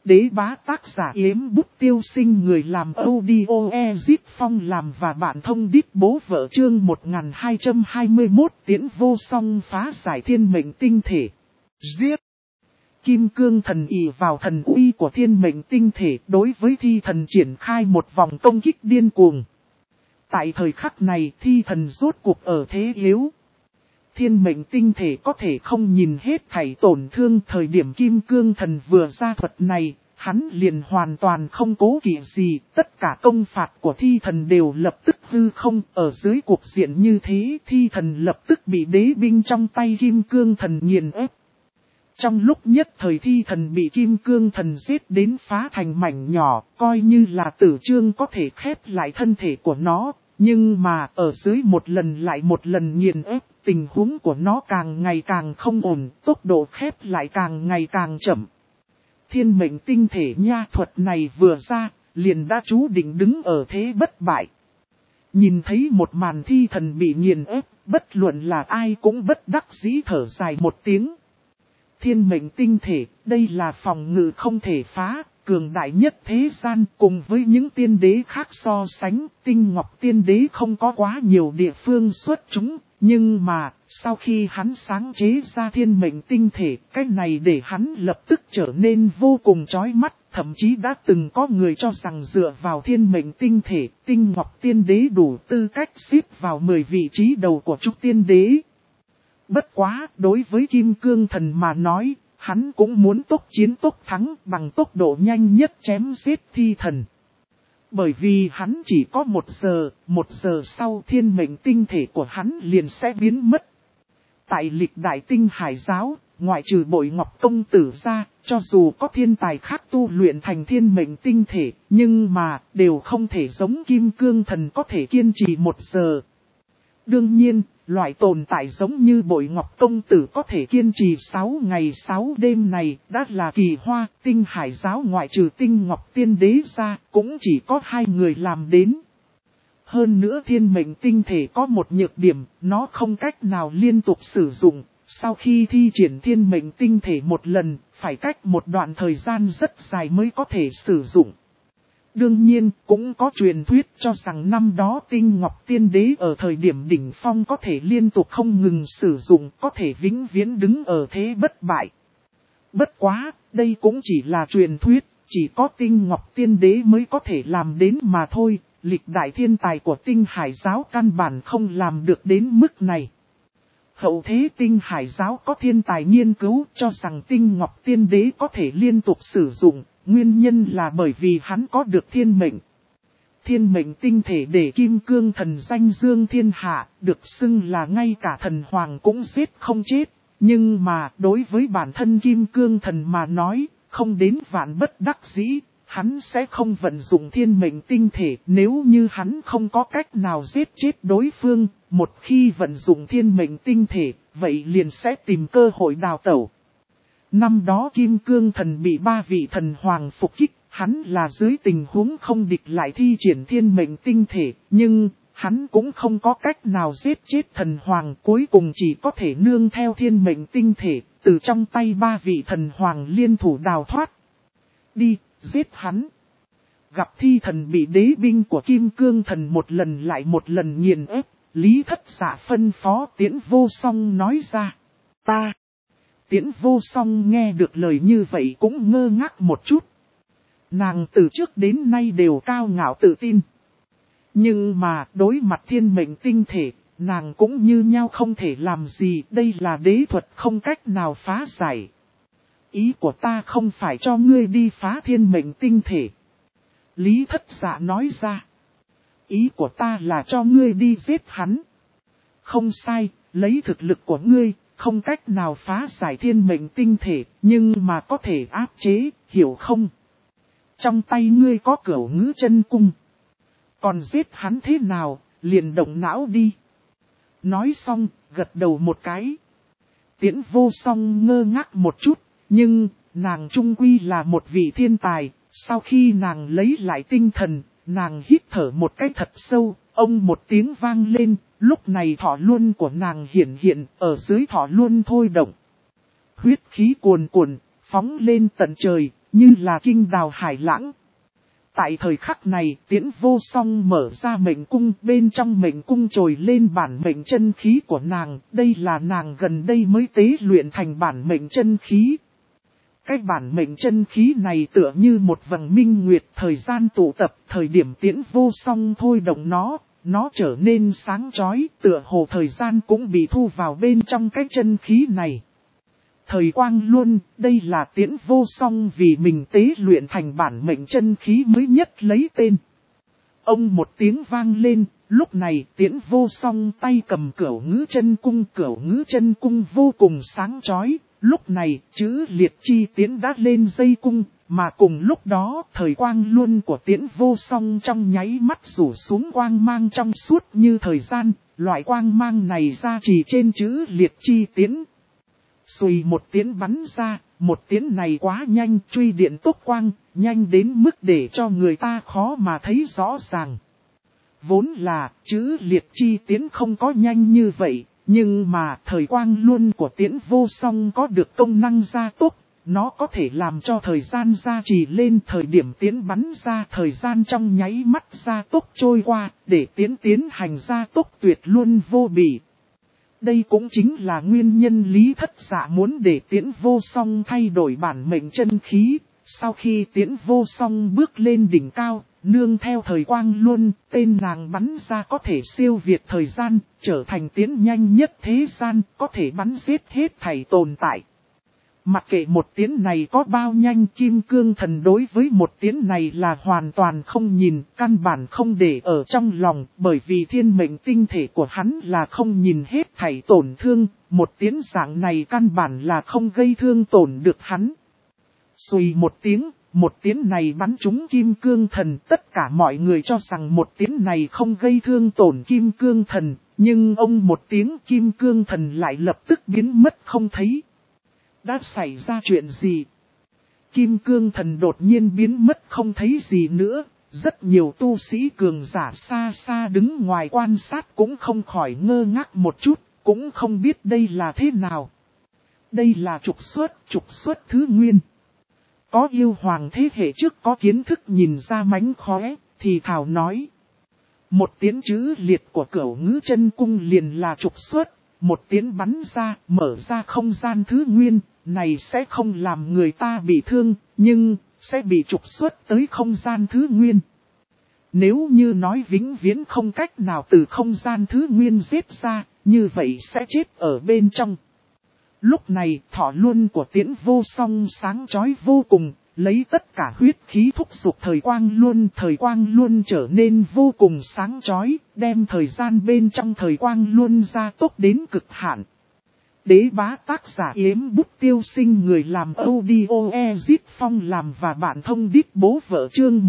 Đế bá tác giả Yếm Bút Tiêu Sinh, người làm audio Ezip Phong làm và bạn thông đít bố vợ. Chương 1221 Tiễn vô song phá giải thiên mệnh tinh thể. Giết! Kim cương thần ỷ vào thần uy của thiên mệnh tinh thể, đối với thi thần triển khai một vòng công kích điên cuồng. Tại thời khắc này, thi thần rốt cuộc ở thế yếu. Thiên mệnh tinh thể có thể không nhìn hết thảy tổn thương. Thời điểm kim cương thần vừa ra thuật này, hắn liền hoàn toàn không cố kỵ gì. Tất cả công phạt của thi thần đều lập tức hư không. Ở dưới cuộc diện như thế, thi thần lập tức bị đế binh trong tay kim cương thần nghiền ép. Trong lúc nhất thời thi thần bị kim cương thần giết đến phá thành mảnh nhỏ, coi như là tử chương có thể khép lại thân thể của nó. Nhưng mà ở dưới một lần lại một lần nghiền ép, tình huống của nó càng ngày càng không ổn, tốc độ khép lại càng ngày càng chậm. Thiên mệnh tinh thể nha thuật này vừa ra, liền đã chú định đứng ở thế bất bại. Nhìn thấy một màn thi thần bị nghiền ép, bất luận là ai cũng bất đắc dĩ thở dài một tiếng. Thiên mệnh tinh thể, đây là phòng ngự không thể phá, cường đại nhất thế gian. Cùng với những tiên đế khác so sánh, Tinh Ngọc Tiên Đế không có quá nhiều địa phương xuất chúng. Nhưng mà, sau khi hắn sáng chế ra thiên mệnh tinh thể, cái này để hắn lập tức trở nên vô cùng chói mắt. Thậm chí đã từng có người cho rằng dựa vào thiên mệnh tinh thể, Tinh Ngọc Tiên Đế đủ tư cách xếp vào 10 vị trí đầu của Trúc Tiên Đế. Bất quá, đối với Kim Cương Thần mà nói, hắn cũng muốn tốc chiến tốc thắng bằng tốc độ nhanh nhất chém giết thi thần. Bởi vì hắn chỉ có 1 giờ sau thiên mệnh tinh thể của hắn liền sẽ biến mất. Tại lịch đại tinh hải giáo, ngoại trừ Bội Ngọc Công Tử ra, cho dù có thiên tài khác tu luyện thành thiên mệnh tinh thể, nhưng mà đều không thể giống Kim Cương Thần có thể kiên trì 1 giờ. Đương nhiên, loại tồn tại giống như Bội Ngọc Công Tử có thể kiên trì 6 ngày 6 đêm này đã là kỳ hoa. Tinh hải giáo ngoại trừ Tinh Ngọc Tiên Đế ra cũng chỉ có 2 người làm đến. Hơn nữa thiên mệnh tinh thể có một nhược điểm, nó không cách nào liên tục sử dụng. Sau khi thi triển thiên mệnh tinh thể một lần, phải cách một đoạn thời gian rất dài mới có thể sử dụng. Đương nhiên, cũng có truyền thuyết cho rằng năm đó Tinh Ngọc Tiên Đế ở thời điểm đỉnh phong có thể liên tục không ngừng sử dụng, có thể vĩnh viễn đứng ở thế bất bại. Bất quá, đây cũng chỉ là truyền thuyết, chỉ có Tinh Ngọc Tiên Đế mới có thể làm đến mà thôi. Lịch đại thiên tài của Tinh Hải giáo căn bản không làm được đến mức này. Hậu thế Tinh Hải giáo có thiên tài nghiên cứu cho rằng Tinh Ngọc Tiên Đế có thể liên tục sử dụng. Nguyên nhân là bởi vì hắn có được thiên mệnh. Thiên mệnh tinh thể để Kim Cương Thần danh dương thiên hạ, được xưng là ngay cả thần hoàng cũng giết không chết. Nhưng mà đối với bản thân Kim Cương Thần mà nói, không đến vạn bất đắc dĩ, hắn sẽ không vận dụng thiên mệnh tinh thể. Nếu như hắn không có cách nào giết chết đối phương, một khi vận dụng thiên mệnh tinh thể, vậy liền sẽ tìm cơ hội đào tẩu. Năm đó Kim Cương Thần bị 3 vị thần hoàng phục kích, hắn là dưới tình huống không địch lại thi triển thiên mệnh tinh thể, nhưng hắn cũng không có cách nào giết chết thần hoàng, cuối cùng chỉ có thể nương theo thiên mệnh tinh thể, từ trong tay 3 vị thần hoàng liên thủ đào thoát. Đi, giết hắn. Gặp thi thần bị đế binh của Kim Cương Thần một lần lại một lần nghiền ép, Lý Thất Dạ phân phó Tiễn Vô Song nói ra. Ta. Tiễn Vô Song nghe được lời như vậy cũng ngơ ngác một chút. Nàng từ trước đến nay đều cao ngạo tự tin. Nhưng mà đối mặt thiên mệnh tinh thể, nàng cũng như nhau không thể làm gì. Đây là đế thuật không cách nào phá giải. Ý của ta không phải cho ngươi đi phá thiên mệnh tinh thể. Lý Thất Dạ nói ra. Ý của ta là cho ngươi đi giết hắn. Không sai, lấy thực lực của ngươi. Không cách nào phá giải thiên mệnh tinh thể, nhưng mà có thể áp chế, hiểu không? Trong tay ngươi có Cửu Ngữ Chân Cung. Còn giết hắn thế nào, liền động não đi. Nói xong, gật đầu một cái. Tiễn Vô Song ngơ ngác một chút, nhưng nàng trung quy là một vị thiên tài. Sau khi nàng lấy lại tinh thần, nàng hít thở một cái thật sâu, ông một tiếng vang lên. Lúc này thọ luân của nàng hiện ở dưới thọ luân thôi động. Huyết khí cuồn cuộn, phóng lên tận trời, như là kinh đào hải lãng. Tại thời khắc này, Tiễn Vô Song mở ra mệnh cung, bên trong mệnh cung trồi lên bản mệnh chân khí của nàng, đây là nàng gần đây mới tế luyện thành bản mệnh chân khí. Cái bản mệnh chân khí này tựa như một vầng minh nguyệt, thời gian tụ tập, thời điểm Tiễn Vô Song thôi động nó trở nên sáng chói, tựa hồ thời gian cũng bị thu vào bên trong cái chân khí này. Thời quang luôn, đây là Tiễn Vô Song vì mình tế luyện thành bản mệnh chân khí mới nhất lấy tên. Ông một tiếng vang lên, lúc này Tiễn Vô Song tay cầm cửu ngữ chân cung vô cùng sáng chói. Lúc này chữ liệt chi tiến đã lên dây cung, mà cùng lúc đó thời quang luôn của Tiễn Vô Song trong nháy mắt rủ xuống quang mang trong suốt như thời gian, loại quang mang này ra chỉ trên chữ liệt chi tiến. Xùi một tiến bắn ra, một tiến này quá nhanh, truy điện tốc quang, nhanh đến mức để cho người ta khó mà thấy rõ ràng. Vốn là chữ liệt chi tiến không có nhanh như vậy. Nhưng mà thời quang luôn của Tiễn Vô Song có được công năng gia tốc, nó có thể làm cho thời gian gia trì lên, thời điểm tiến bắn ra thời gian trong nháy mắt gia tốc trôi qua, để tiến hành gia tốc tuyệt luôn vô bỉ. Đây cũng chính là nguyên nhân Lý Thất Dạ muốn để Tiễn Vô Song thay đổi bản mệnh chân khí. Sau khi Tiễn Vô Song bước lên đỉnh cao, nương theo thời quang luôn, tên nàng bắn ra có thể siêu việt thời gian, trở thành tiến nhanh nhất thế gian, có thể bắn giết hết thảy tồn tại. Mặc kệ một tiến này có bao nhanh, Kim Cương Thần đối với một tiến này là hoàn toàn không nhìn, căn bản không để ở trong lòng, bởi vì thiên mệnh tinh thể của hắn là không nhìn hết thảy tổn thương, một tiến dạng này căn bản là không gây thương tổn được hắn. Xùi một tiến này bắn trúng Kim Cương Thần, tất cả mọi người cho rằng một tiến này không gây thương tổn Kim Cương Thần, nhưng ông một tiếng Kim Cương Thần lại lập tức biến mất không thấy. Đã xảy ra chuyện gì? Kim Cương Thần đột nhiên biến mất không thấy gì nữa, rất nhiều tu sĩ cường giả xa xa đứng ngoài quan sát cũng không khỏi ngơ ngác một chút, cũng không biết đây là thế nào. Đây là trục xuất thứ nguyên. Có yêu hoàng thế hệ trước có kiến thức nhìn ra mánh khóe, thì thảo nói. Một tiếng chữ liệt của cửu ngữ chân cung liền là trục xuất, một tiếng bắn ra, mở ra không gian thứ nguyên, này sẽ không làm người ta bị thương, nhưng sẽ bị trục xuất tới không gian thứ nguyên. Nếu như nói vĩnh viễn không cách nào từ không gian thứ nguyên giết ra, như vậy sẽ chết ở bên trong. Lúc này thọ luân của Tiễn Vô Song sáng chói vô cùng, lấy tất cả huyết khí thúc giục thời quang luân trở nên vô cùng sáng chói, đem thời gian bên trong thời quang luân gia tốc đến cực hạn. Đế bá tác giả Yếm Bút Tiêu Sinh, người làm audio Ezit Phong làm và bạn thông đít bố vợ chương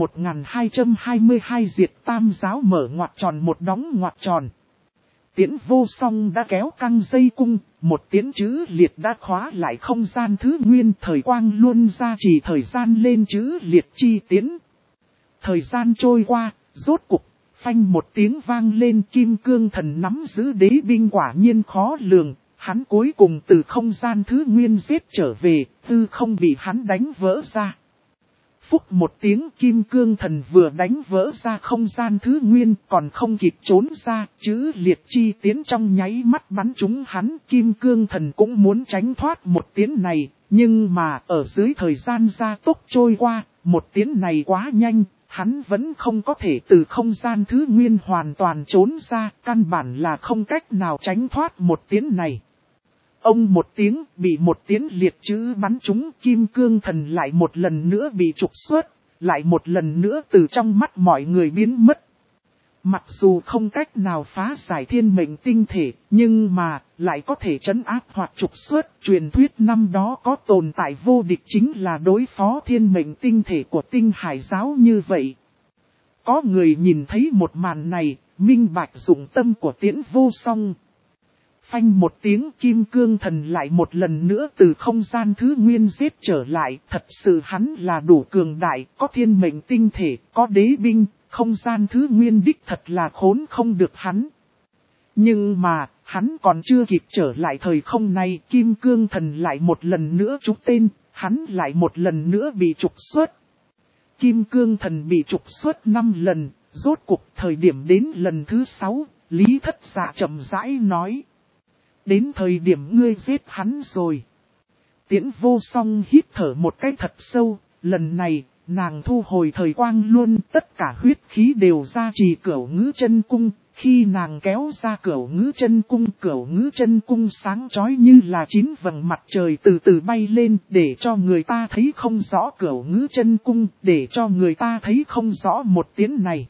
1222 diệt tam giáo mở ngoặc tròn một đóng ngoặc tròn. Tiễn Vô Song đã kéo căng dây cung, một tiễn chữ liệt đã khóa lại không gian thứ nguyên, thời quang luôn ra chỉ thời gian lên chữ liệt chi tiễn. Thời gian trôi qua, rốt cục, phanh một tiếng vang lên, Kim Cương Thần nắm giữ đế binh quả nhiên khó lường, hắn cuối cùng từ không gian thứ nguyên giết trở về, tư không bị hắn đánh vỡ ra. Phúc một tiếng, Kim Cương Thần vừa đánh vỡ ra không gian thứ nguyên, còn không kịp trốn ra, chữ liệt chi tiến trong nháy mắt bắn trúng hắn. Kim Cương Thần cũng muốn tránh thoát một tiến này, nhưng mà ở dưới thời gian gia tốc trôi qua, một tiến này quá nhanh, hắn vẫn không có thể từ không gian thứ nguyên hoàn toàn trốn ra, căn bản là không cách nào tránh thoát một tiến này. Ông một tiếng, bị một tiếng liệt chữ bắn trúng, Kim Cương Thần lại một lần nữa bị trục xuất, lại một lần nữa từ trong mắt mọi người biến mất. Mặc dù không cách nào phá giải thiên mệnh tinh thể, nhưng mà lại có thể trấn áp hoặc trục xuất. Truyền thuyết năm đó có tồn tại vô địch chính là đối phó thiên mệnh tinh thể của Tinh Hải giáo như vậy. Có người nhìn thấy một màn này, minh bạch dụng tâm của Tiễn Vô Song. Phanh một tiếng, Kim Cương Thần lại một lần nữa từ không gian thứ nguyên giết trở lại, thật sự hắn là đủ cường đại, có thiên mệnh tinh thể, có đế binh, không gian thứ nguyên đích thật là khốn không được hắn. Nhưng mà, hắn còn chưa kịp trở lại thời không này, Kim Cương Thần lại một lần nữa trúng tên, hắn lại một lần nữa bị trục xuất. Kim Cương Thần bị trục xuất 5 lần, rốt cuộc thời điểm đến lần thứ 6, Lý Thất Dạ chậm rãi nói. Đến thời điểm ngươi giết hắn rồi. Tiễn Vô Song hít thở một cái thật sâu, lần này, nàng thu hồi thời quang luôn, tất cả huyết khí đều ra trì Cửu Ngữ Chân Cung. Khi nàng kéo ra Cửu Ngữ Chân Cung sáng chói như là 9 vầng mặt trời từ từ bay lên, để cho người ta thấy không rõ Cửu Ngữ Chân Cung, để cho người ta thấy không rõ một tiếng này.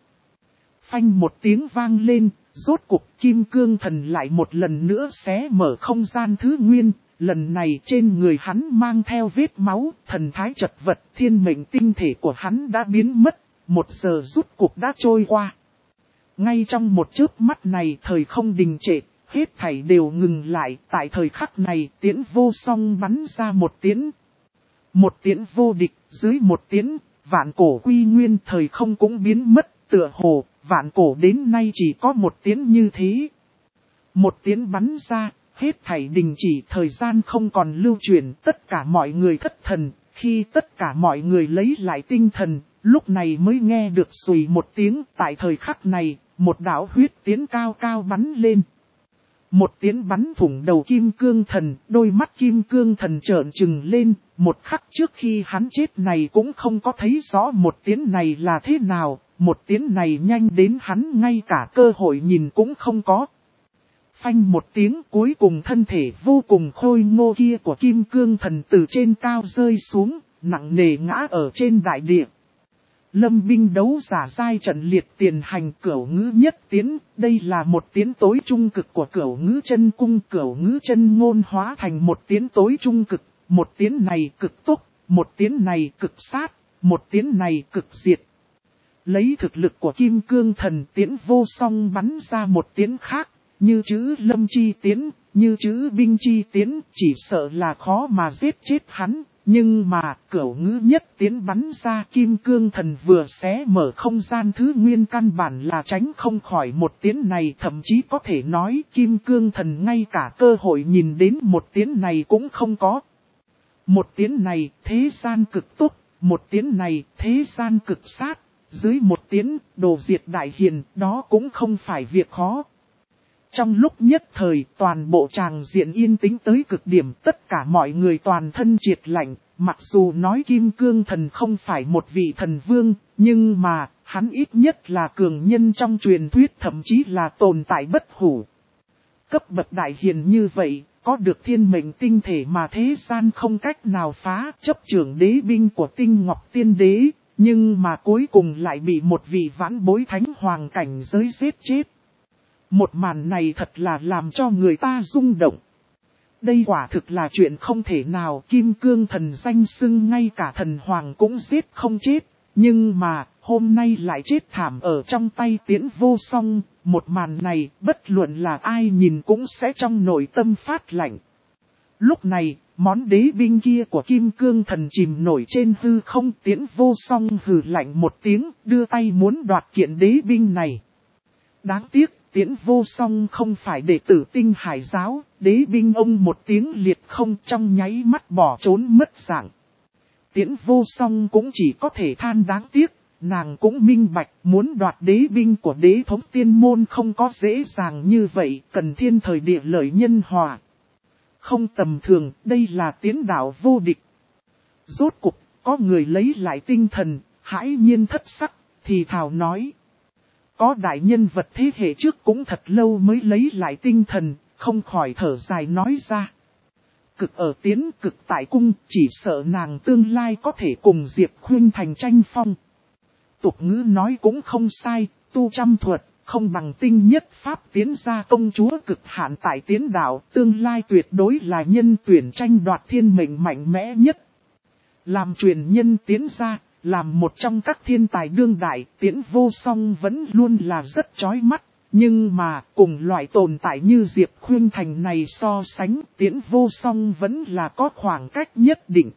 Phanh một tiếng vang lên, rốt cuộc Kim Cương Thần lại một lần nữa xé mở không gian thứ nguyên. Lần này trên người hắn mang theo vết máu, thần thái chật vật, thiên mệnh tinh thể của hắn đã biến mất, 1 giờ rút cuộc đã trôi qua. Ngay trong một chớp mắt này thời không đình trệ, hết thảy đều ngừng lại, tại thời khắc này Tiễn Vô Song bắn ra một tiễn. Một tiễn vô địch, dưới một tiễn, vạn cổ quy nguyên thời không cũng biến mất, tựa hồ, vạn cổ đến nay chỉ có một tiễn như thế. Một tiễn bắn ra. Hết thảy đình chỉ, thời gian không còn lưu chuyển, tất cả mọi người thất thần, khi tất cả mọi người lấy lại tinh thần, lúc này mới nghe được xùy một tiếng, tại thời khắc này, một đạo huyết tiến cao cao bắn lên. Một tiến bắn thủng đầu Kim Cương Thần, đôi mắt Kim Cương Thần trợn trừng lên, một khắc trước khi hắn chết này cũng không có thấy rõ một tiến này là thế nào, một tiến này nhanh đến hắn ngay cả cơ hội nhìn cũng không có. Phanh một tiếng cuối cùng thân thể vô cùng khôi ngô kia của Kim Cương Thần từ trên cao rơi xuống, nặng nề ngã ở trên đại địa. Lâm binh đấu giả giai trận liệt tiền hành Cửu Ngữ nhất tiến, đây là một tiến tối trung cực của Cửu Ngữ Chân Cung. Cửu Ngữ Chân Ngôn hóa thành một tiến tối trung cực, một tiến này cực tốc, một tiến này cực sát, một tiến này cực diệt. Lấy thực lực của Kim Cương Thần Tiễn Vô Song bắn ra một tiến khác. Như chữ lâm chi tiến, như chữ binh chi tiến, chỉ sợ là khó mà giết chết hắn. Nhưng mà, Cửu Ngữ nhất tiến bắn ra Kim Cương Thần vừa xé mở không gian thứ nguyên căn bản là tránh không khỏi một tiến này. Thậm chí có thể nói Kim Cương Thần ngay cả cơ hội nhìn đến một tiến này cũng không có. Một tiến này thế gian cực tốt, một tiến này thế gian cực sát. Dưới một tiến, đồ diệt đại hiền, đó cũng không phải việc khó. Trong lúc nhất thời toàn bộ tràng diện yên tĩnh tới cực điểm, tất cả mọi người toàn thân triệt lạnh, mặc dù nói Kim Cương Thần không phải một vị thần vương, nhưng mà hắn ít nhất là cường nhân trong truyền thuyết, thậm chí là tồn tại bất hủ. Cấp bậc đại hiền như vậy, có được thiên mệnh tinh thể mà thế gian không cách nào phá, chấp trưởng đế binh của Tinh Ngọc Tiên Đế, nhưng mà cuối cùng lại bị một vị vãn bối thánh hoàng cảnh giới giết chết. Một màn này thật là làm cho người ta rung động. Đây quả thực là chuyện không thể nào. Kim Cương Thần danh xưng ngay cả thần hoàng cũng giết không chết. Nhưng mà hôm nay lại chết thảm ở trong tay Tiễn Vô Song. Một màn này bất luận là ai nhìn cũng sẽ trong nội tâm phát lạnh. Lúc này món đế binh kia của Kim Cương Thần chìm nổi trên hư không. Tiễn Vô Song hừ lạnh một tiếng, đưa tay muốn đoạt kiện đế binh này. Đáng tiếc Tiễn Vô Song không phải đệ tử Tinh Hải giáo, đế binh ông một tiếng liệt không trong nháy mắt bỏ trốn mất dạng. Tiễn Vô Song cũng chỉ có thể than đáng tiếc, nàng cũng minh bạch muốn đoạt đế binh của đế thống tiên môn không có dễ dàng như vậy, cần thiên thời địa lợi nhân hòa. Không tầm thường, đây là tiến đạo vô địch. Rốt cục, có người lấy lại tinh thần, hãi nhiên thất sắc, thì thào nói. Có đại nhân vật thế hệ trước cũng thật lâu mới lấy lại tinh thần, không khỏi thở dài nói ra. Cực ở tiến cực tại cung, chỉ sợ nàng tương lai có thể cùng Diệp Khuynh thành tranh phong. Tục ngữ nói cũng không sai, tu trăm thuật, không bằng tinh nhất pháp tiến ra công chúa cực hạn tại tiến đạo, tương lai tuyệt đối là nhân tuyển tranh đoạt thiên mệnh mạnh mẽ nhất. Làm truyền nhân tiến ra. Làm một trong các thiên tài đương đại, Tiễn Vô Song vẫn luôn là rất chói mắt, nhưng mà cùng loại tồn tại như Diệp Khuynh thành này so sánh, Tiễn Vô Song vẫn là có khoảng cách nhất định.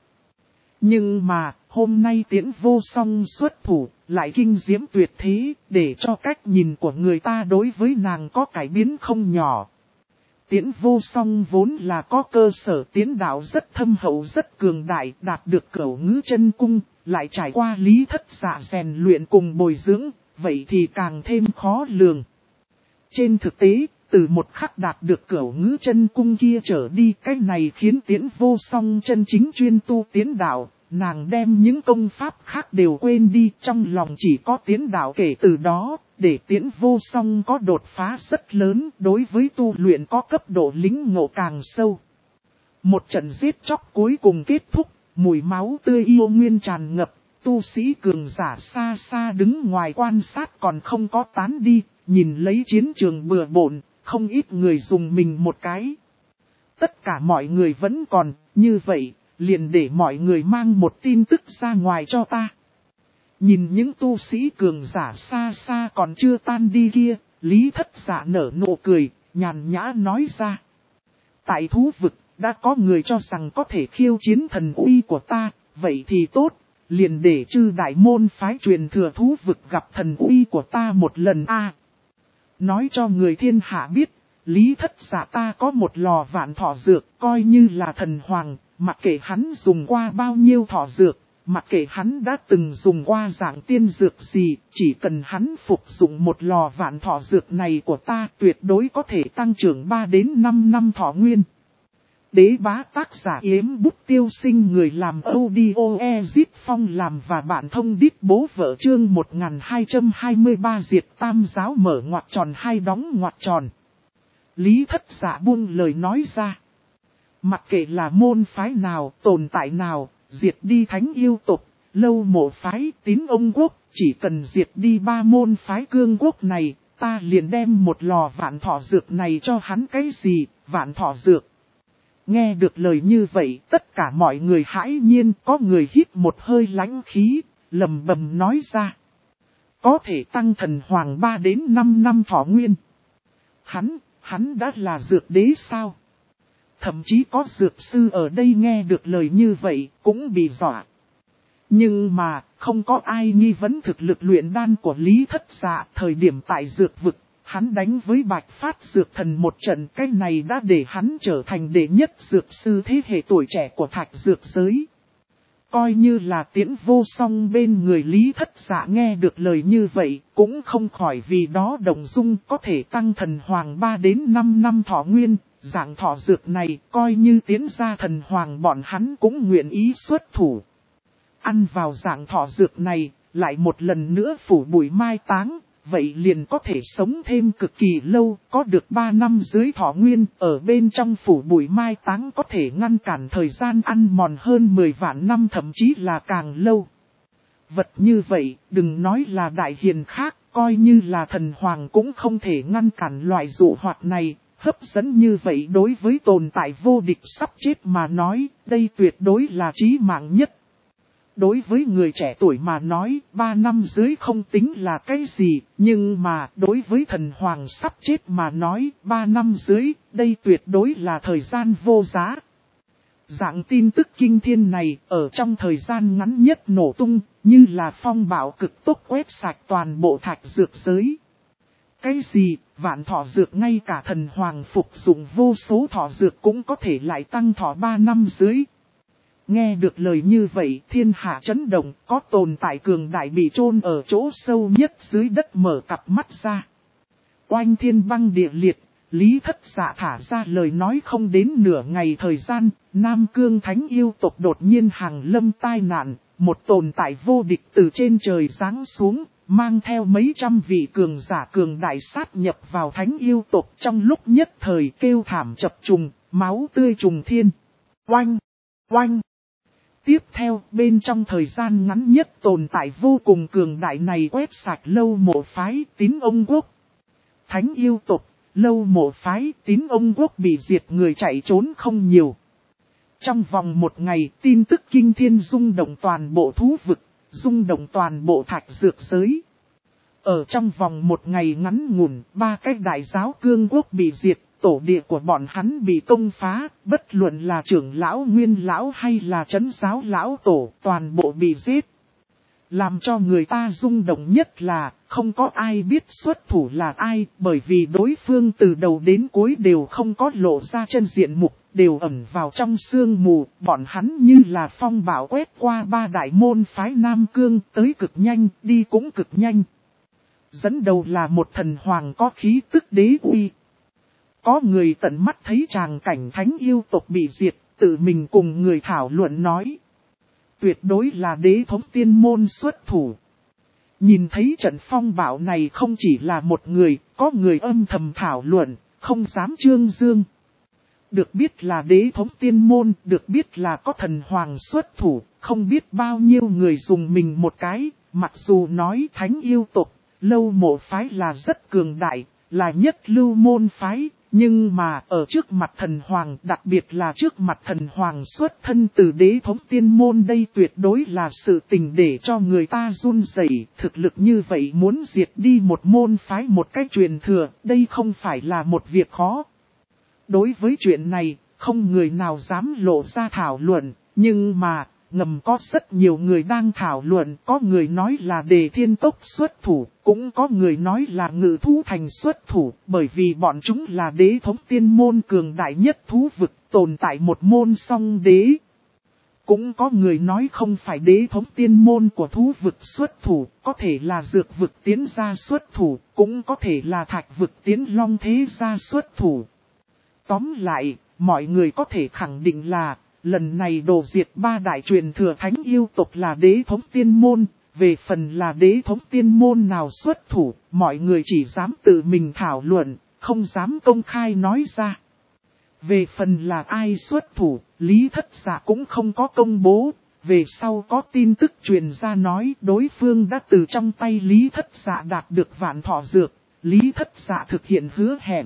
Nhưng mà, hôm nay Tiễn Vô Song xuất thủ, lại kinh diễm tuyệt thế, để cho cách nhìn của người ta đối với nàng có cải biến không nhỏ. Tiễn Vô Song vốn là có cơ sở tiến đạo rất thâm hậu rất cường đại, đạt được Cửu Ngữ Chân Cung, lại trải qua Lý Thất Dạ rèn luyện cùng bồi dưỡng, vậy thì càng thêm khó lường. Trên thực tế, từ một khắc đạt được Cửu Ngữ Chân Cung kia trở đi, cái này khiến Tiễn Vô Song chân chính chuyên tu tiến đạo, nàng đem những công pháp khác đều quên đi, trong lòng chỉ có tiến đạo. Kể từ đó, để Tiễn Vô Song có đột phá rất lớn, đối với tu luyện có cấp độ lĩnh ngộ càng sâu. Một trận giết chóc cuối cùng kết thúc, mùi máu tươi yêu nguyên tràn ngập, tu sĩ cường giả xa xa đứng ngoài quan sát còn không có tán đi, nhìn lấy chiến trường bừa bộn, không ít người dùng mình một cái. Tất cả mọi người vẫn còn, như vậy, liền để mọi người mang một tin tức ra ngoài cho ta. Nhìn những tu sĩ cường giả xa xa còn chưa tan đi kia, Lý Thất Dạ nở nụ cười, nhàn nhã nói ra. Tại thú vực, đã có người cho rằng có thể khiêu chiến thần uy của ta, vậy thì tốt, liền để chư đại môn phái truyền thừa thú vực gặp thần uy của ta một lần a. Nói cho người thiên hạ biết, Lý Thất Dạ ta có một lò vạn thọ dược, coi như là thần hoàng, mặc kệ hắn dùng qua bao nhiêu thọ dược, mặc kệ hắn đã từng dùng qua dạng tiên dược gì, chỉ cần hắn phục dụng một lò vạn thọ dược này của ta tuyệt đối có thể tăng trưởng 3 đến 5 năm thọ nguyên. Đế bá tác giả Yếm Bút Tiêu Sinh, người làm audio Ezit Phong làm và bạn thông đít bố vợ chương 1223 diệt tam giáo mở ngoặc tròn hai đóng ngoặc tròn. Lý Thất Dạ buông lời nói ra. Mặc kệ là môn phái nào, tồn tại nào, diệt đi thánh yêu tộc, lâu mộ phái, tín ông quốc, chỉ cần diệt đi 3 môn phái cương quốc này, ta liền đem một lò vạn thọ dược này cho hắn. Cái gì, vạn thọ dược? Nghe được lời như vậy, tất cả mọi người hãi nhiên, có người hít một hơi lãnh khí, lầm bầm nói ra. Có thể tăng thần hoàng 3 đến 5 năm thọ nguyên. Hắn đã là dược đế sao? Thậm chí có dược sư ở đây nghe được lời như vậy, cũng bị dọa. Nhưng mà, không có ai nghi vấn thực lực luyện đan của Lý Thất Dạ. Thời điểm tại dược vực, hắn đánh với Bạch Phát Dược Thần một trận, cái này đã để hắn trở thành đệ nhất dược sư thế hệ tuổi trẻ của Thạch Dược giới. Coi như là Tiễn Vô Song bên người Lý Thất Dạ nghe được lời như vậy, cũng không khỏi vì đó động dung. Có thể tăng thần hoàng 3 đến 5 năm thọ nguyên, dạng thọ dược này coi như tiến ra thần hoàng bọn hắn cũng nguyện ý xuất thủ. Ăn vào dạng thọ dược này, lại một lần nữa phủ bụi mai táng, vậy liền có thể sống thêm cực kỳ lâu, có được 3 năm dưới thọ nguyên, ở bên trong phủ bụi mai táng có thể ngăn cản thời gian ăn mòn hơn 10 vạn năm thậm chí là càng lâu. Vật như vậy, đừng nói là đại hiền khác, coi như là thần hoàng cũng không thể ngăn cản loại dụ hoạt này. Hấp dẫn như vậy đối với tồn tại vô địch sắp chết mà nói, đây tuyệt đối là chí mạng nhất. Đối với người trẻ tuổi mà nói, 3 năm dưới không tính là cái gì, nhưng mà đối với thần hoàng sắp chết mà nói, 3 năm dưới, đây tuyệt đối là thời gian vô giá. Dạng tin tức kinh thiên này, ở trong thời gian ngắn nhất nổ tung, như là phong bạo cực tốc quét sạch toàn bộ Thạch Dược giới. Cái gì, vạn thọ dược ngay cả thần hoàng phục dụng vô số thọ dược cũng có thể lại tăng thọ 3 năm dưới. Nghe được lời như vậy, thiên hạ chấn động, có tồn tại cường đại bị chôn ở chỗ sâu nhất dưới đất mở cặp mắt ra. Oanh thiên băng địa liệt, Lý Thất Dạ thả ra lời nói không đến nửa ngày thời gian, Nam Cương Thánh yêu tộc đột nhiên hàng lâm tai nạn, một tồn tại vô địch từ trên trời giáng xuống, mang theo mấy trăm vị cường giả cường đại sát nhập vào Thánh yêu tộc, trong lúc nhất thời kêu thảm chập trùng, máu tươi trùng thiên. Oanh! Oanh! Tiếp theo, bên trong thời gian ngắn nhất tồn tại vô cùng cường đại này quét sạch lâu mộ phái, tín ông quốc. Thánh yêu tộc, lâu mộ phái, tín ông quốc bị diệt, người chạy trốn không nhiều. Trong vòng một ngày, tin tức kinh thiên rung động toàn bộ thú vực, rung động toàn bộ Thạch Dược giới. Ở trong vòng một ngày ngắn ngủn, 3 cái đại giáo cương quốc bị diệt. Tổ địa của bọn hắn bị công phá, bất luận là trưởng lão nguyên lão hay là trấn giáo lão tổ, toàn bộ bị giết. Làm cho người ta rung động nhất là không có ai biết xuất thủ là ai, bởi vì đối phương từ đầu đến cuối đều không có lộ ra chân diện mục, đều ẩn vào trong sương mù, bọn hắn như là phong bão quét qua 3 đại môn phái Nam Cương, tới cực nhanh, đi cũng cực nhanh. Dẫn đầu là một thần hoàng có khí tức đế uy. Có người tận mắt thấy tràng cảnh thánh yêu tộc bị diệt, tự mình cùng người thảo luận nói. Tuyệt đối là đế thống tiên môn xuất thủ. Nhìn thấy trận phong bạo này không chỉ là một người, có người âm thầm thảo luận, không dám trương dương. Được biết là đế thống tiên môn, được biết là có thần hoàng xuất thủ, không biết bao nhiêu người dùng mình một cái, mặc dù nói thánh yêu tộc, lâu mộ phái là rất cường đại, là nhất lưu môn phái. Nhưng mà ở trước mặt thần hoàng, đặc biệt là trước mặt thần hoàng xuất thân từ đế thống tiên môn, đây tuyệt đối là sự tình để cho người ta run rẩy. Thực lực như vậy muốn diệt đi một môn phái một cách truyền thừa, đây không phải là một việc khó. Đối với chuyện này, không người nào dám lộ ra thảo luận, nhưng mà ngầm có rất nhiều người đang thảo luận, có người nói là Đề Thiên Tốc xuất thủ, cũng có người nói là Ngự Thú Thành xuất thủ, bởi vì bọn chúng là đế thống tiên môn cường đại nhất thú vực, tồn tại một môn song đế. Cũng có người nói không phải đế thống tiên môn của thú vực xuất thủ, có thể là dược vực tiến gia xuất thủ, cũng có thể là thạch vực tiến long thế gia xuất thủ. Tóm lại, mọi người có thể khẳng định là, lần này đồ diệt 3 đại truyền thừa thánh yêu tộc là đế thống tiên môn, về phần là đế thống tiên môn nào xuất thủ, mọi người chỉ dám tự mình thảo luận, không dám công khai nói ra. Về phần là ai xuất thủ, Lý Thất Dạ cũng không có công bố, về sau có tin tức truyền ra nói đối phương đã từ trong tay Lý Thất Dạ đạt được Vạn Thọ Dược, Lý Thất Dạ thực hiện hứa hẹn.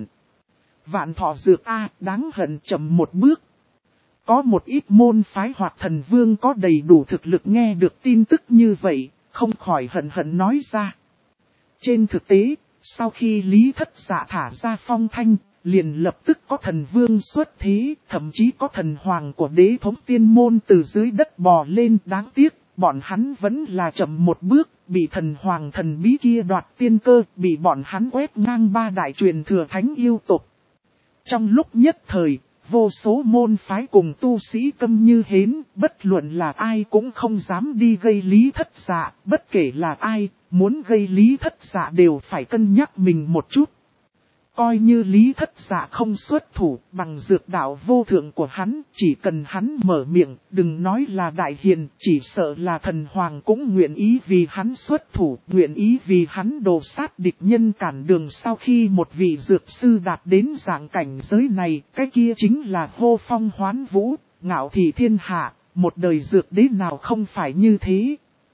Vạn Thọ Dược đáng hận chậm một bước. Có một ít môn phái hoặc thần vương có đầy đủ thực lực nghe được tin tức như vậy, không khỏi hận nói ra. Trên thực tế, sau khi Lý Thất Dạ thả ra phong thanh, liền lập tức có thần vương xuất thế, thậm chí có thần hoàng của đế thống tiên môn từ dưới đất bò lên. Đáng tiếc, bọn hắn vẫn là chậm một bước, bị thần hoàng thần bí kia đoạt tiên cơ, bị bọn hắn quét ngang 3 đại truyền thừa thánh yêu tộc. Trong lúc nhất thời, vô số môn phái cùng tu sĩ câm như hến, bất luận là ai cũng không dám đi gây Lý Thất Dạ, bất kể là ai, muốn gây Lý Thất Dạ đều phải cân nhắc mình một chút. Coi như Lý Thất Dạ không xuất thủ bằng dược đạo vô thượng của hắn, chỉ cần hắn mở miệng, đừng nói là đại hiền, chỉ sợ là thần hoàng cũng nguyện ý vì hắn xuất thủ, nguyện ý vì hắn đồ sát địch nhân cản đường. Sau khi một vị dược sư đạt đến dạng cảnh giới này, cái kia chính là hô phong hoán vũ, ngạo thị thiên hạ, một đời dược đế nào không phải như thế.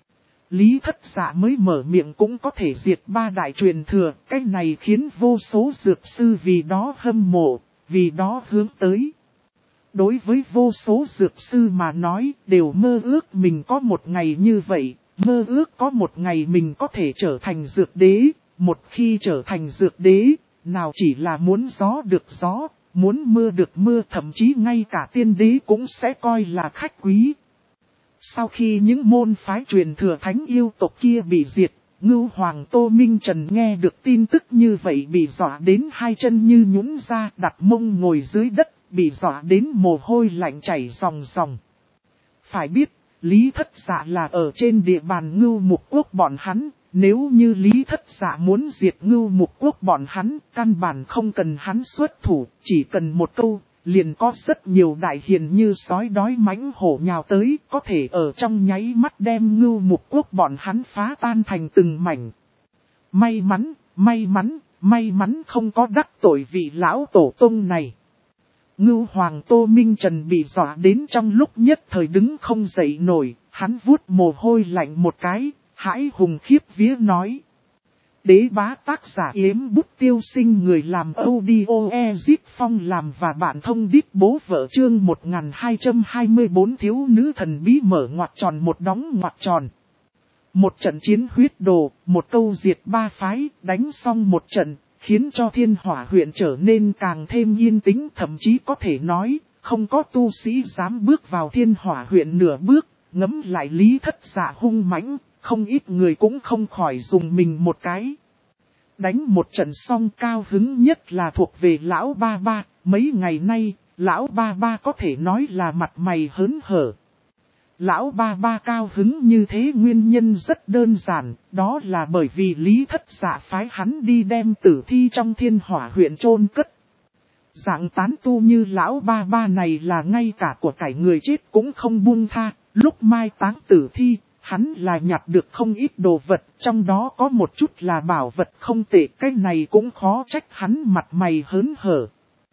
Lý Thất Dạ mới mở miệng cũng có thể diệt 3 đại truyền thừa, cái này khiến vô số dược sư vì đó hâm mộ, vì đó hướng tới. Đối với vô số dược sư mà nói, đều mơ ước mình có một ngày như vậy, mơ ước có một ngày mình có thể trở thành dược đế, một khi trở thành dược đế, nào chỉ là muốn gió được gió, muốn mưa được mưa, thậm chí ngay cả tiên đế cũng sẽ coi là khách quý. Sau khi những môn phái truyền thừa thánh yêu tộc kia bị diệt, Ngưu Hoàng Tô Minh Trần nghe được tin tức như vậy bị dọa đến 2 chân như nhũn ra, đặt mông ngồi dưới đất, bị dọa đến mồ hôi lạnh chảy ròng ròng. Phải biết, Lý Thất Dạ là ở trên địa bàn Ngưu Mục Quốc bọn hắn, nếu như Lý Thất Dạ muốn diệt Ngưu Mục Quốc bọn hắn, căn bản không cần hắn xuất thủ, chỉ cần một câu. Liền có rất nhiều đại hiền như sói đói mãnh hổ nhào tới, có thể ở trong nháy mắt đem Ngưu Mục Quốc bọn hắn phá tan thành từng mảnh. May mắn không có đắc tội vị lão tổ tông này. Ngưu Hoàng Tô Minh Trần bị dọa đến trong lúc nhất thời đứng không dậy nổi, hắn vuốt mồ hôi lạnh một cái, hãi hùng khiếp vía nói. Đế bá tác giả Yếm Bút Tiêu Sinh, người làm audio Ezit Phong làm và bạn thông đít bố vợ, chương 1224 thiếu nữ thần bí mở ngoặc tròn một đóng ngoặc tròn. Một trận chiến huyết đồ, một câu diệt 3 phái, đánh xong một trận, khiến cho Thiên Hỏa huyện trở nên càng thêm yên tĩnh, thậm chí có thể nói, không có tu sĩ dám bước vào Thiên Hỏa huyện nửa bước, ngẫm lại Lý Thất Dạ hung mãnh. không ít người cũng không khỏi dùng mình một cái. Đánh một trận xong cao hứng nhất là thuộc về lão ba ba, mấy ngày nay, lão ba ba có thể nói là mặt mày hớn hở. Lão ba ba cao hứng như thế nguyên nhân rất đơn giản, đó là bởi vì Lý Thất Dạ phái hắn đi đem tử thi trong Thiên Hỏa huyện chôn cất. Dạng tán tu như lão ba ba này là ngay cả của cải người chết cũng không buông tha, lúc mai táng tử thi, hắn là nhặt được không ít đồ vật, trong đó có một chút là bảo vật không tệ, cái này cũng khó trách hắn mặt mày hớn hở.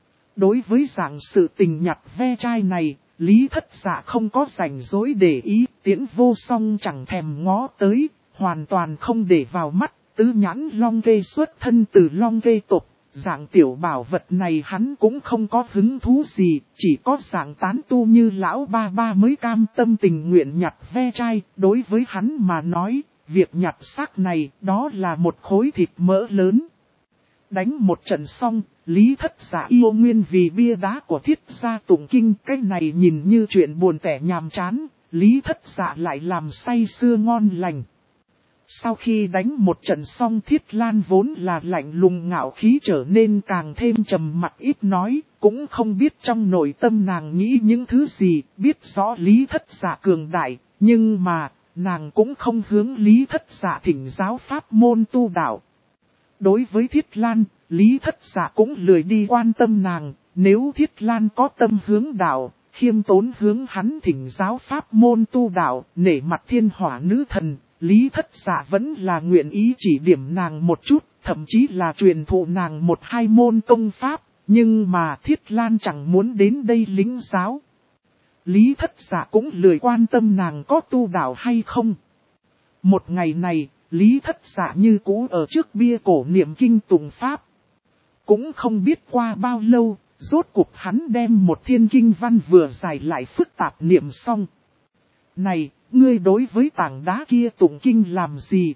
Đối với dạng sự tình nhặt ve chai này, Lý Thất Dạ không có rảnh rỗi để ý, Tiễn Vô Song chẳng thèm ngó tới, hoàn toàn không để vào mắt, tứ nhãn long kê xuất thân từ long kê tộc. Dạng tiểu bảo vật này hắn cũng không có hứng thú gì, chỉ có dạng tán tu như lão ba ba mới cam tâm tình nguyện nhặt ve chai. Đối với hắn mà nói, việc nhặt xác này đó là một khối thịt mỡ lớn. Đánh một trận xong, Lý Thất Dạ yêu nguyên vì bia đá của Thiết gia tụng kinh, cái này nhìn như chuyện buồn tẻ nhàm chán, Lý Thất Dạ lại làm say sưa ngon lành. Sau khi đánh một trận xong Thiết Lan vốn là lạnh lùng ngạo khí trở nên càng thêm trầm mặc ít nói, cũng không biết trong nội tâm nàng nghĩ những thứ gì, biết rõ Lý Thất Dạ cường đại, nhưng mà, nàng cũng không hướng Lý Thất Dạ thỉnh giáo pháp môn tu đạo. Đối với Thiết Lan, Lý Thất Dạ cũng lười đi quan tâm nàng, nếu Thiết Lan có tâm hướng đạo, khiêm tốn hướng hắn thỉnh giáo pháp môn tu đạo, nể mặt Thiên Hỏa nữ thần, Lý Thất Dạ vẫn là nguyện ý chỉ điểm nàng một chút, thậm chí là truyền thụ nàng một hai môn công pháp, nhưng mà Thiết Lan chẳng muốn đến đây lĩnh giáo. Lý Thất Dạ cũng lười quan tâm nàng có tu đạo hay không. Một ngày này, Lý Thất Dạ như cũ ở trước bia cổ niệm kinh tụng pháp. Cũng không biết qua bao lâu, rốt cuộc hắn đem một thiên kinh văn vừa dài lại phức tạp niệm xong. Này, ngươi đối với tảng đá kia tụng kinh làm gì?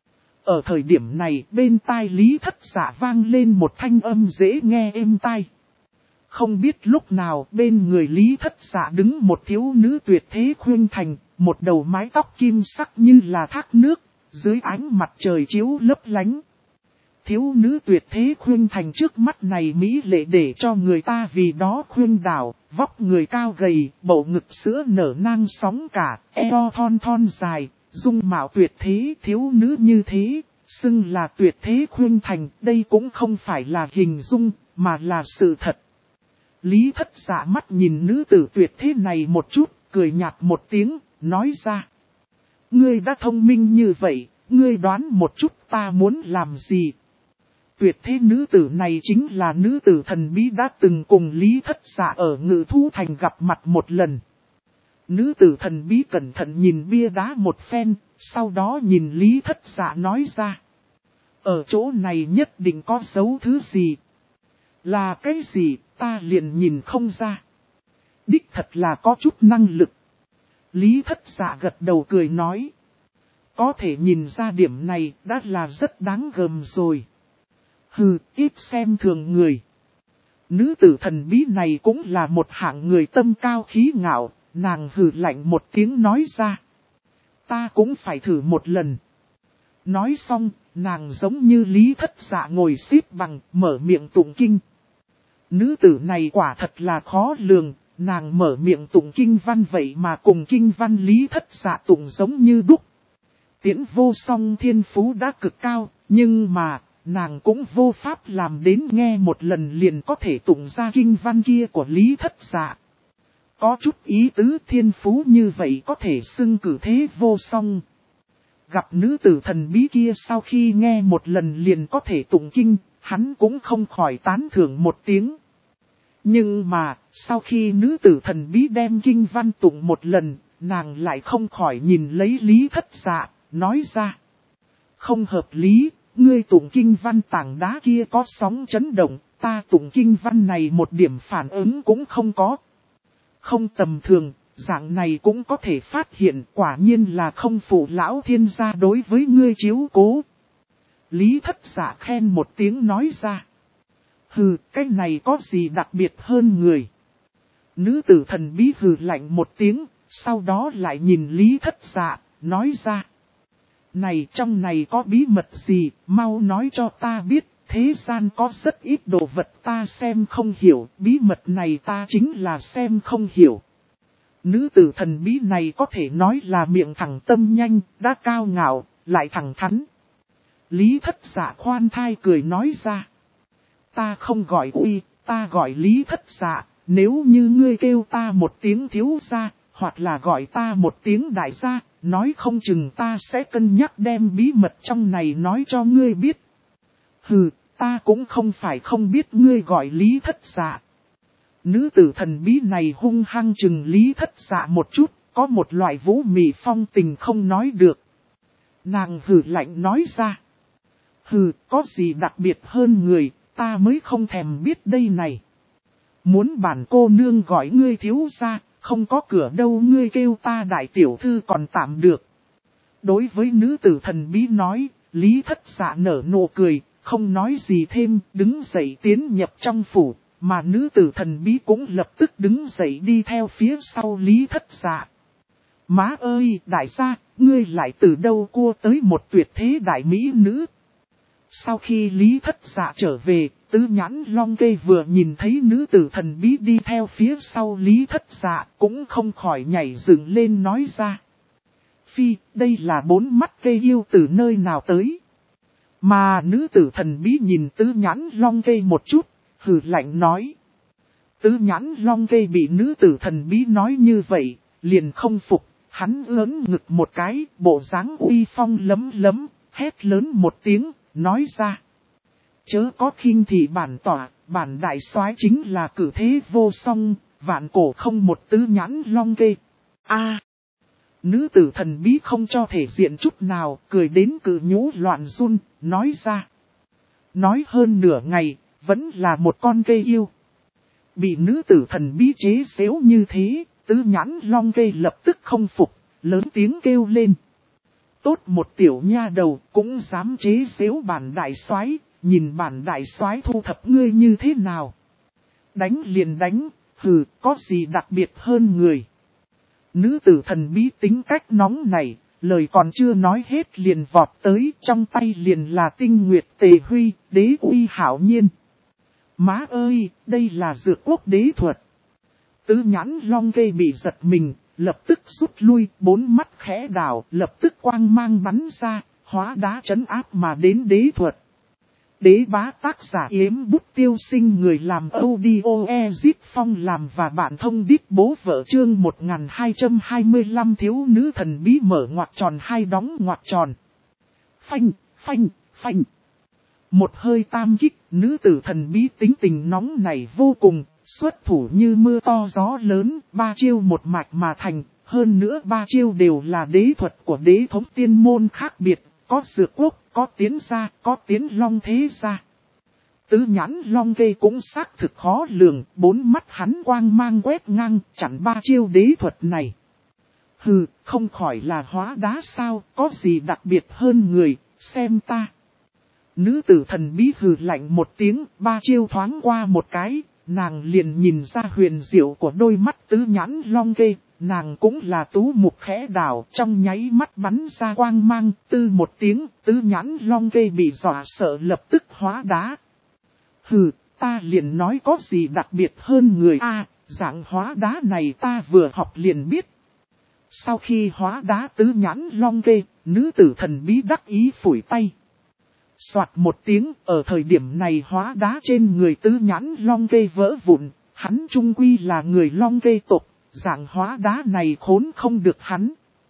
Ở thời điểm này, bên tai Lý Thất Dạ vang lên một thanh âm dễ nghe êm tai. Không biết lúc nào bên người Lý Thất Dạ đứng một thiếu nữ tuyệt thế khuyên thành, một đầu mái tóc kim sắc như là thác nước, dưới ánh mặt trời chiếu lấp lánh. Thiếu nữ tuyệt thế khuyên thành trước mắt này mỹ lệ để cho người ta vì đó khuyên đảo, vóc người cao gầy, bầu ngực sữa nở nang sóng cả, eo thon thon dài, dung mạo tuyệt thế, thiếu nữ như thế, xưng là tuyệt thế khuyên thành, đây cũng không phải là hình dung, mà là sự thật. Lý Thất Dạ mắt nhìn nữ tử tuyệt thế này một chút, cười nhạt một tiếng, nói ra. Ngươi đã thông minh như vậy, ngươi đoán một chút ta muốn làm gì? Tuyệt thế nữ tử này chính là nữ tử thần bí đã từng cùng Lý Thất Dạ ở Ngự Thú Thành gặp mặt một lần. Nữ tử thần bí cẩn thận nhìn bia đá một phen, sau đó nhìn Lý Thất Dạ nói ra. Ở chỗ này nhất định có dấu thứ gì? Là cái gì ta liền nhìn không ra. Đích thật là có chút năng lực. Lý Thất Dạ gật đầu cười nói. Có thể nhìn ra điểm này đã là rất đáng gờm rồi. Hừ, ít xem thường người. Nữ tử thần bí này cũng là một hạng người tâm cao khí ngạo, nàng hừ lạnh một tiếng nói ra. Ta cũng phải thử một lần. Nói xong, nàng giống như Lý Thất Dạ ngồi xếp bằng, mở miệng tụng kinh. Nữ tử này quả thật là khó lường, nàng mở miệng tụng kinh văn vậy mà cùng kinh văn Lý Thất Dạ tụng giống như đúc. Tiễn Vô Song thiên phú đã cực cao, nhưng mà, nàng cũng vô pháp làm đến nghe một lần liền có thể tụng ra kinh văn kia của Lý Thất Dạ. Có chút ý tứ thiên phú như vậy có thể xưng cử thế Vô Song. Gặp nữ tử thần bí kia sau khi nghe một lần liền có thể tụng kinh, hắn cũng không khỏi tán thưởng một tiếng. Nhưng mà, sau khi nữ tử thần bí đem kinh văn tụng một lần, nàng lại không khỏi nhìn lấy Lý Thất Dạ, nói ra. Không hợp lý, ngươi tụng kinh văn tảng đá kia có sóng chấn động, ta tụng kinh văn này một điểm phản ứng cũng không có. Không tầm thường, dạng này cũng có thể phát hiện quả nhiên là không phụ lão thiên gia đối với ngươi chiếu cố. Lý Thất Dạ khen một tiếng nói ra. Hừ, cái này có gì đặc biệt hơn người. Nữ tử thần bí hừ lạnh một tiếng, sau đó lại nhìn Lý Thất Dạ, nói ra. Này trong này có bí mật gì, mau nói cho ta biết, thế gian có rất ít đồ vật ta xem không hiểu, bí mật này ta chính là xem không hiểu. Nữ tử thần bí này có thể nói là miệng thẳng tâm nhanh, đã cao ngạo, lại thẳng thắn. Lý Thất Dạ khoan thai cười nói ra. Ta không gọi uy, ta gọi Lý Thất Dạ, nếu như ngươi kêu ta một tiếng thiếu gia, hoặc là gọi ta một tiếng đại gia, nói không chừng ta sẽ cân nhắc đem bí mật trong này nói cho ngươi biết. Hừ, ta cũng không phải không biết ngươi gọi Lý Thất Dạ. Nữ tử thần bí này hung hăng chừng Lý Thất Dạ một chút, có một loại vũ mị phong tình không nói được. Nàng hừ lạnh nói ra. Hừ, có gì đặc biệt hơn người, ta mới không thèm biết đây này. Muốn bản cô nương gọi ngươi thiếu gia, không có cửa đâu ngươi kêu ta đại tiểu thư còn tạm được. Đối với nữ tử thần bí nói, Lý Thất Dạ nở nụ cười, không nói gì thêm, đứng dậy tiến nhập trong phủ, mà nữ tử thần bí cũng lập tức đứng dậy đi theo phía sau Lý Thất Dạ. Má ơi, đại gia, ngươi lại từ đâu cua tới một tuyệt thế đại mỹ nữ. Sau khi Lý Thất Dạ trở về, Tứ Nhãn Long Kê vừa nhìn thấy nữ tử thần bí đi theo phía sau Lý Thất Dạ, cũng không khỏi nhảy dựng lên nói ra. Phi, đây là bốn mắt cây yêu từ nơi nào tới. Mà nữ tử thần bí nhìn Tứ Nhãn Long Kê một chút, hừ lạnh nói. Tứ Nhãn Long Kê bị nữ tử thần bí nói như vậy, liền không phục, hắn ớn ngực một cái, bộ dáng uy phong lấm lấm, hét lớn một tiếng, nói ra. Chớ có khinh thị bản tỏa, bản đại soái chính là cử thế vô song, vạn cổ không một Tứ Nhãn Long Kê. Nữ tử thần bí không cho thể diện chút nào, cười đến cự nhũ loạn run, nói ra. Nói hơn nửa ngày, vẫn là một con cây yêu. Bị nữ tử thần bí chế xếu như thế, Tứ Nhãn Long Kê lập tức không phục, lớn tiếng kêu lên. Tốt một tiểu nha đầu, cũng dám chế xếu bản đại soái, nhìn bản đại soái thu thập ngươi như thế nào. Đánh liền đánh, hừ, có gì đặc biệt hơn người. Nữ tử thần bí tính cách nóng này, lời còn chưa nói hết liền vọt tới, trong tay liền là tinh nguyệt tề huy, đế uy hảo nhiên. Má ơi, đây là dược quốc đế thuật. Tứ Nhãn Long Kê bị giật mình, lập tức rút lui, bốn mắt khẽ đảo, lập tức quang mang bắn ra, hóa đá trấn áp mà đến đế thuật. Đế bá tác giả Yếm Bút Tiêu Sinh, người làm audio Ezip Phong làm và bạn thông đít bố vợ chương 1225 thiếu nữ thần bí mở ngoặc tròn hai đóng ngoặc tròn. Phanh, phanh, phanh. Một hơi tam kích, nữ tử thần bí tính tình nóng này vô cùng, xuất thủ như mưa to gió lớn, ba chiêu một mạch mà thành, hơn nữa ba chiêu đều là đế thuật của đế thống tiên môn khác biệt. Có dược quốc, có tiến gia, có tiến long thế gia. Tứ Nhãn Long Kê cũng xác thực khó lường, bốn mắt hắn quang mang quét ngang, chặn ba chiêu đế thuật này. Hừ, không khỏi là hóa đá sao, có gì đặc biệt hơn người, xem ta. Nữ tử thần bí hừ lạnh một tiếng, ba chiêu thoáng qua một cái, nàng liền nhìn ra huyền diệu của đôi mắt Tứ Nhãn Long Kê. Nàng cũng là tú mục khẽ đảo, trong nháy mắt bắn ra quang mang, tư một tiếng, Tứ Nhãn Long Kê bị dọa sợ lập tức hóa đá. Hừ, ta liền nói có gì đặc biệt hơn người dạng hóa đá này ta vừa học liền biết. Sau khi hóa đá Tứ Nhãn Long Kê, nữ tử thần bí đắc ý phủi tay. Soạt một tiếng, ở thời điểm này hóa đá trên người Tứ Nhãn Long Kê vỡ vụn, hắn trung quy là người Long Kê tộc. Dạng hóa đá này khốn không được hắn.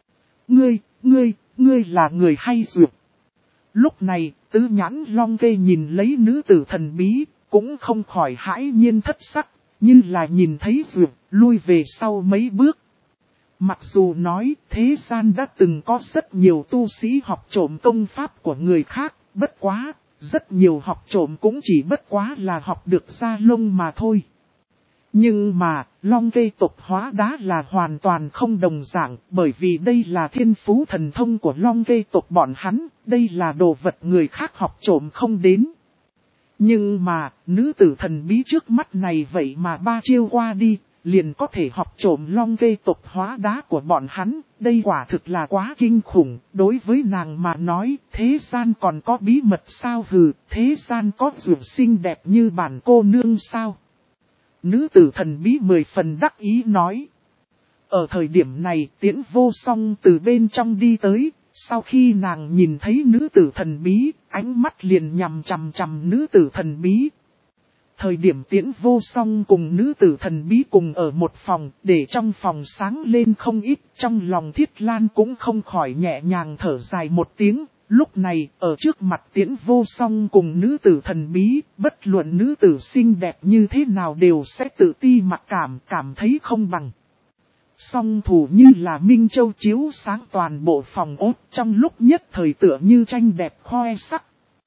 Ngươi là người hay dược. Lúc này, Tứ Nhãn Long Kê nhìn lấy nữ tử thần bí, cũng không khỏi hãi nhiên thất sắc, như là nhìn thấy dược, lui về sau mấy bước. Mặc dù nói, thế gian đã từng có rất nhiều tu sĩ học trộm công pháp của người khác, bất quá, rất nhiều học trộm cũng chỉ bất quá là học được da lông mà thôi. Nhưng mà, Long Kê tộc hóa đá là hoàn toàn không đồng dạng, bởi vì đây là thiên phú thần thông của Long Kê tộc bọn hắn, đây là đồ vật người khác học trộm không đến. Nhưng mà, nữ tử thần bí trước mắt này vậy mà ba chiêu qua đi, liền có thể học trộm long kê tộc hóa đá của bọn hắn, đây quả thực là quá kinh khủng, đối với nàng mà nói, thế gian còn có bí mật sao hừ, thế gian có ruộng xinh đẹp như bản cô nương sao? Nữ tử thần bí 10 phần đắc ý nói. Ở thời điểm này Tiễn Vô Song từ bên trong đi tới, sau khi nàng nhìn thấy nữ tử thần bí, ánh mắt liền nhằm chằm chằm nữ tử thần bí. Thời điểm Tiễn Vô Song cùng nữ tử thần bí cùng ở một phòng, để trong phòng sáng lên không ít, trong lòng Thiết Lan cũng không khỏi nhẹ nhàng thở dài một tiếng. Lúc này, ở trước mặt Tiễn Vô Song cùng nữ tử thần bí, bất luận nữ tử xinh đẹp như thế nào đều sẽ tự ti mặc cảm thấy không bằng. Song thủ như là Minh Châu chiếu sáng toàn bộ phòng ốt, trong lúc nhất thời tựa như tranh đẹp khoe sắc.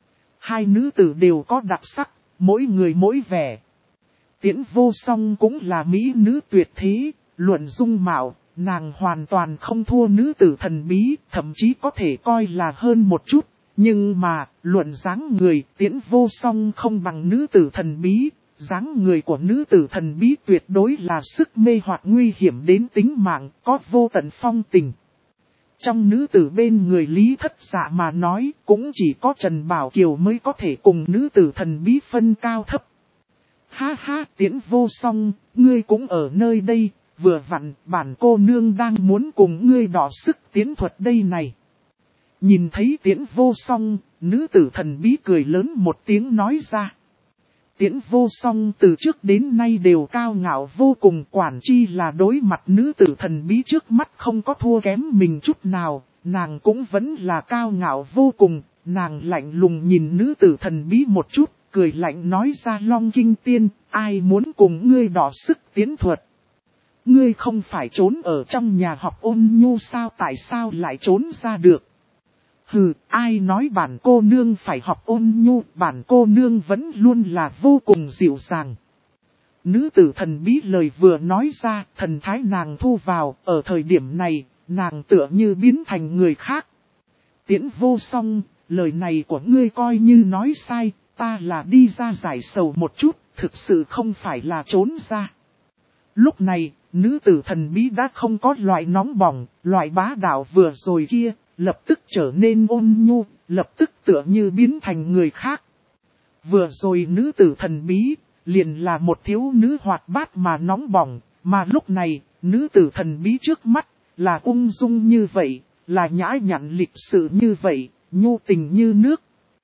Hai nữ tử đều có đặc sắc, mỗi người mỗi vẻ. Tiễn Vô Song cũng là mỹ nữ tuyệt thế, luận dung mạo, nàng hoàn toàn không thua nữ tử thần bí, thậm chí có thể coi là hơn một chút. Nhưng mà, luận dáng người, Tiễn Vô Song không bằng nữ tử thần bí. Dáng người của nữ tử thần bí tuyệt đối là sức mê hoặc nguy hiểm đến tính mạng, có vô tận phong tình. Trong nữ tử bên người Lý Thất Dạ mà nói, cũng chỉ có Trần Bảo Kiều mới có thể cùng nữ tử thần bí phân cao thấp. Ha ha, Tiễn Vô Song, ngươi cũng ở nơi đây, vừa vặn, bản cô nương đang muốn cùng ngươi đọ sức tiến thuật đây này. Nhìn thấy Tiễn Vô Song, nữ tử thần bí cười lớn một tiếng nói ra. Tiễn Vô Song từ trước đến nay đều cao ngạo vô cùng, quản chi là đối mặt nữ tử thần bí trước mắt không có thua kém mình chút nào, nàng cũng vẫn là cao ngạo vô cùng, nàng lạnh lùng nhìn nữ tử thần bí một chút, cười lạnh nói ra Long Kinh Tiên, ai muốn cùng ngươi đọ sức tiến thuật. Ngươi không phải trốn ở trong nhà học Ôn Nhu sao, tại sao lại trốn ra được? Hừ, ai nói bản cô nương phải học Ôn Nhu, bản cô nương vẫn luôn là vô cùng dịu dàng. Nữ tử thần bí lời vừa nói ra, thần thái nàng thu vào, ở thời điểm này, nàng tựa như biến thành người khác. Tiễn Vô Song, lời này của ngươi coi như nói sai, ta là đi ra giải sầu một chút, thực sự không phải là trốn ra. Lúc này, nữ tử thần bí đã không có loại nóng bỏng, loại bá đạo vừa rồi kia, lập tức trở nên ôn nhu, lập tức tựa như biến thành người khác. Vừa rồi nữ tử thần bí, liền là một thiếu nữ hoạt bát mà nóng bỏng, mà lúc này, nữ tử thần bí trước mắt, là ung dung như vậy, là nhã nhặn lịch sự như vậy, nhu tình như nước.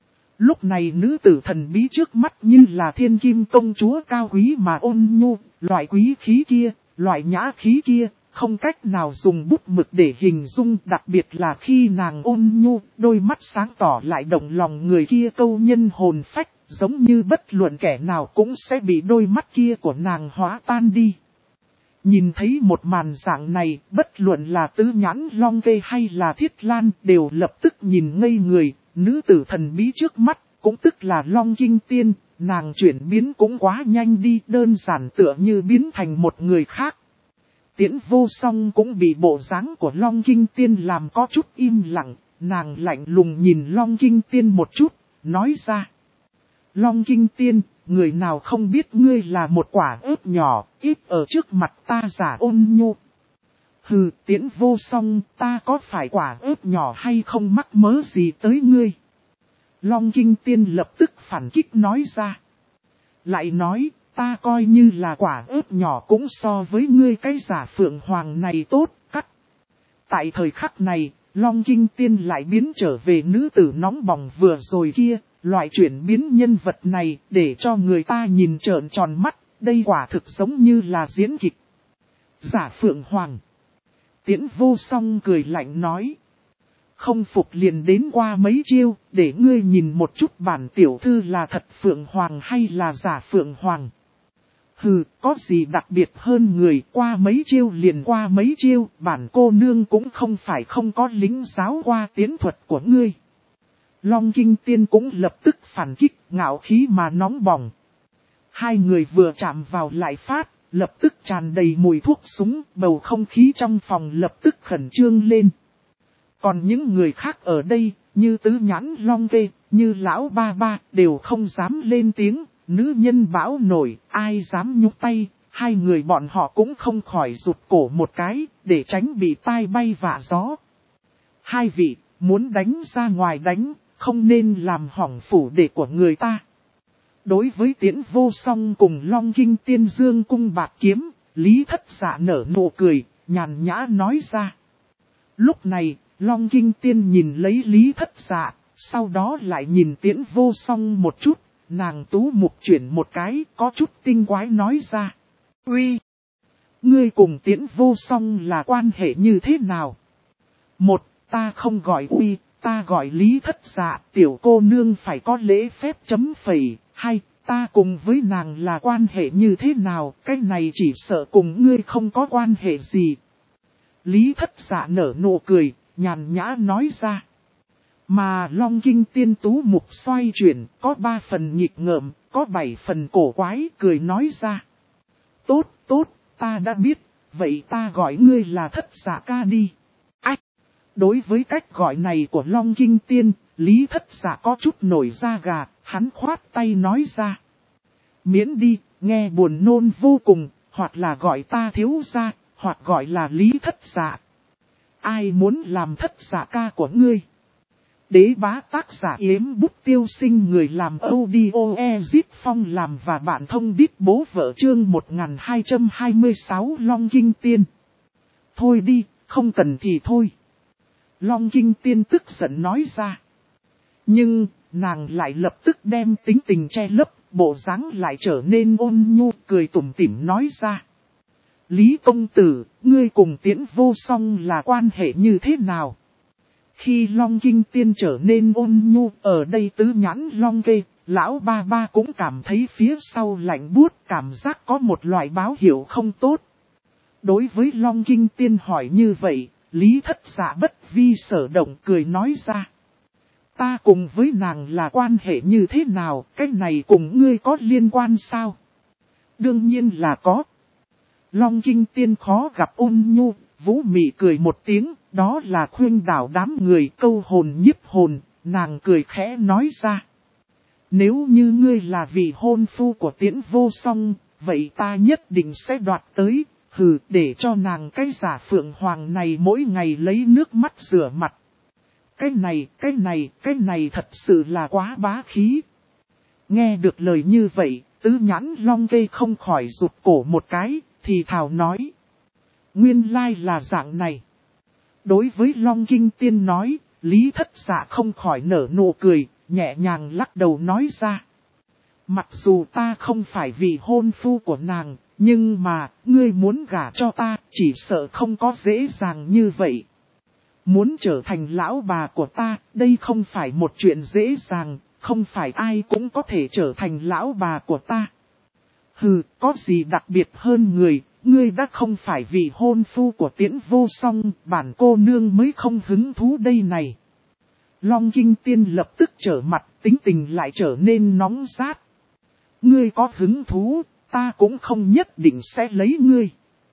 Lúc này nữ tử thần bí trước mắt như là thiên kim công chúa cao quý mà ôn nhu, loại quý khí kia, loại nhã khí kia, không cách nào dùng bút mực để hình dung, đặc biệt là khi nàng ôn nhu, đôi mắt sáng tỏ lại động lòng người kia câu nhân hồn phách, giống như bất luận kẻ nào cũng sẽ bị đôi mắt kia của nàng hóa tan đi. Nhìn thấy một màn dạng này, bất luận là Tứ Nhãn Long Kê hay là Thiết Lan đều lập tức nhìn ngây người, nữ tử thần bí trước mắt, cũng tức là Long Kinh Tiên, nàng chuyển biến cũng quá nhanh đi, đơn giản tựa như biến thành một người khác. Tiễn Vô Song cũng bị bộ dáng của Long Kinh Tiên làm có chút im lặng, nàng lạnh lùng nhìn Long Kinh Tiên một chút, nói ra. Long Kinh Tiên, người nào không biết ngươi là một quả ớt nhỏ, ít ở trước mặt ta giả ôn nhu. Hừ, Tiễn Vô Song, ta có phải quả ớt nhỏ hay không mắc mớ gì tới ngươi? Long Kinh Tiên lập tức phản kích nói ra. Lại nói, ta coi như là quả ớt nhỏ cũng so với ngươi cái giả Phượng Hoàng này tốt, cắt. Tại thời khắc này, Long Kinh Tiên lại biến trở về nữ tử nóng bỏng vừa rồi kia, loại chuyển biến nhân vật này để cho người ta nhìn trợn tròn mắt, đây quả thực giống như là diễn kịch. Giả Phượng Hoàng. Tiễn Vô Song cười lạnh nói. Không phục liền đến qua mấy chiêu, để ngươi nhìn một chút bản tiểu thư là thật Phượng Hoàng hay là giả Phượng Hoàng. Hừ, có gì đặc biệt hơn người, qua mấy chiêu liền qua mấy chiêu, bản cô nương cũng không phải không có lính giáo qua tiến thuật của ngươi. Long Kinh Tiên cũng lập tức phản kích, ngạo khí mà nóng bỏng. Hai người vừa chạm vào lại phát, lập tức tràn đầy mùi thuốc súng, bầu không khí trong phòng lập tức khẩn trương lên. Còn những người khác ở đây, như Tứ Nhãn Long Kê, như Lão Ba Ba, đều không dám lên tiếng, nữ nhân bão nổi, ai dám nhúc tay, hai người bọn họ cũng không khỏi rụt cổ một cái, để tránh bị tai bay vạ gió. Hai vị, muốn đánh ra ngoài đánh, không nên làm hỏng phủ đệ của người ta. Đối với Tiễn Vô Song cùng Long Kinh Tiên Dương cung bạc kiếm, Lý Thất Dạ nở nụ cười, nhàn nhã nói ra. Lúc này, Long Kinh Tiên nhìn lấy Lý Thất Dạ, sau đó lại nhìn Tiễn Vô Song một chút, nàng tú mục chuyển một cái, có chút tinh quái nói ra. Uy! Ngươi cùng Tiễn Vô Song là quan hệ như thế nào? Một, ta không gọi Uy, ta gọi Lý Thất Dạ, tiểu cô nương phải có lễ phép chấm phẩy. Hai, ta cùng với nàng là quan hệ như thế nào, cái này chỉ sợ cùng ngươi không có quan hệ gì. Lý Thất Dạ nở nụ cười, nhàn nhã nói ra. Mà Long Kinh Tiên tú mục xoay chuyển, có 3 phần nhịp ngợm, có 7 phần cổ quái, cười nói ra. Tốt, tốt, ta đã biết, vậy ta gọi ngươi là Thất Dạ ca đi. Ách! Đối với cách gọi này của Long Kinh Tiên, Lý Thất Dạ có chút nổi da gà, hắn khoát tay nói ra. Miễn đi, nghe buồn nôn vô cùng, hoặc là gọi ta thiếu gia, hoặc gọi là Lý Thất Dạ. Ai muốn làm Thất Dạ ca của ngươi? Đế bá tác giả Yếm Bút Tiêu Sinh, người làm audio Ezip Phong làm và bạn thông đít bố vợ chương 1226 Long Kinh Tiên. Thôi đi, không cần thì thôi. Long Kinh Tiên tức giận nói ra. Nhưng, nàng lại lập tức đem tính tình che lấp, bộ dáng lại trở nên ôn nhu, cười tủm tỉm nói ra. Lý công tử, ngươi cùng Tiễn Vô Song là quan hệ như thế nào? Khi Long Kinh Tiên trở nên ôn nhu, ở đây tứ nhãn Long Kê, lão ba ba cũng cảm thấy phía sau lạnh buốt, cảm giác có một loại báo hiệu không tốt. Đối với Long Kinh Tiên hỏi như vậy, Lý Thất Dạ bất vi sở động cười nói ra. Ta cùng với nàng là quan hệ như thế nào, cái này cùng ngươi có liên quan sao? Đương nhiên là có. Long Kinh Tiên khó gặp ôn nhu, vũ mị cười một tiếng, đó là khuyên đảo đám người câu hồn nhiếp hồn, nàng cười khẽ nói ra. Nếu như ngươi là vị hôn phu của Tiễn Vô Song, vậy ta nhất định sẽ đoạt tới, để cho nàng cái giả phượng hoàng này mỗi ngày lấy nước mắt rửa mặt. Cái này thật sự là quá bá khí. Nghe được lời như vậy, tứ nhãn Long Kê không khỏi rụt cổ một cái, thì thào nói. Nguyên lai là dạng này. Đối với Long Kinh Tiên nói, Lý Thất Dạ không khỏi nở nụ cười, nhẹ nhàng lắc đầu nói ra. Mặc dù ta không phải vị hôn phu của nàng, nhưng mà, ngươi muốn gả cho ta, chỉ sợ không có dễ dàng như vậy. Muốn trở thành lão bà của ta, đây không phải một chuyện dễ dàng, không phải ai cũng có thể trở thành lão bà của ta. Có gì đặc biệt hơn người, ngươi đã không phải vị hôn phu của Tiễn Vô Song, bản cô nương mới không hứng thú đây này. Long Kinh Tiên lập tức trở mặt, tính tình lại trở nên nóng rát. Ngươi có hứng thú, ta cũng không nhất định sẽ lấy ngươi.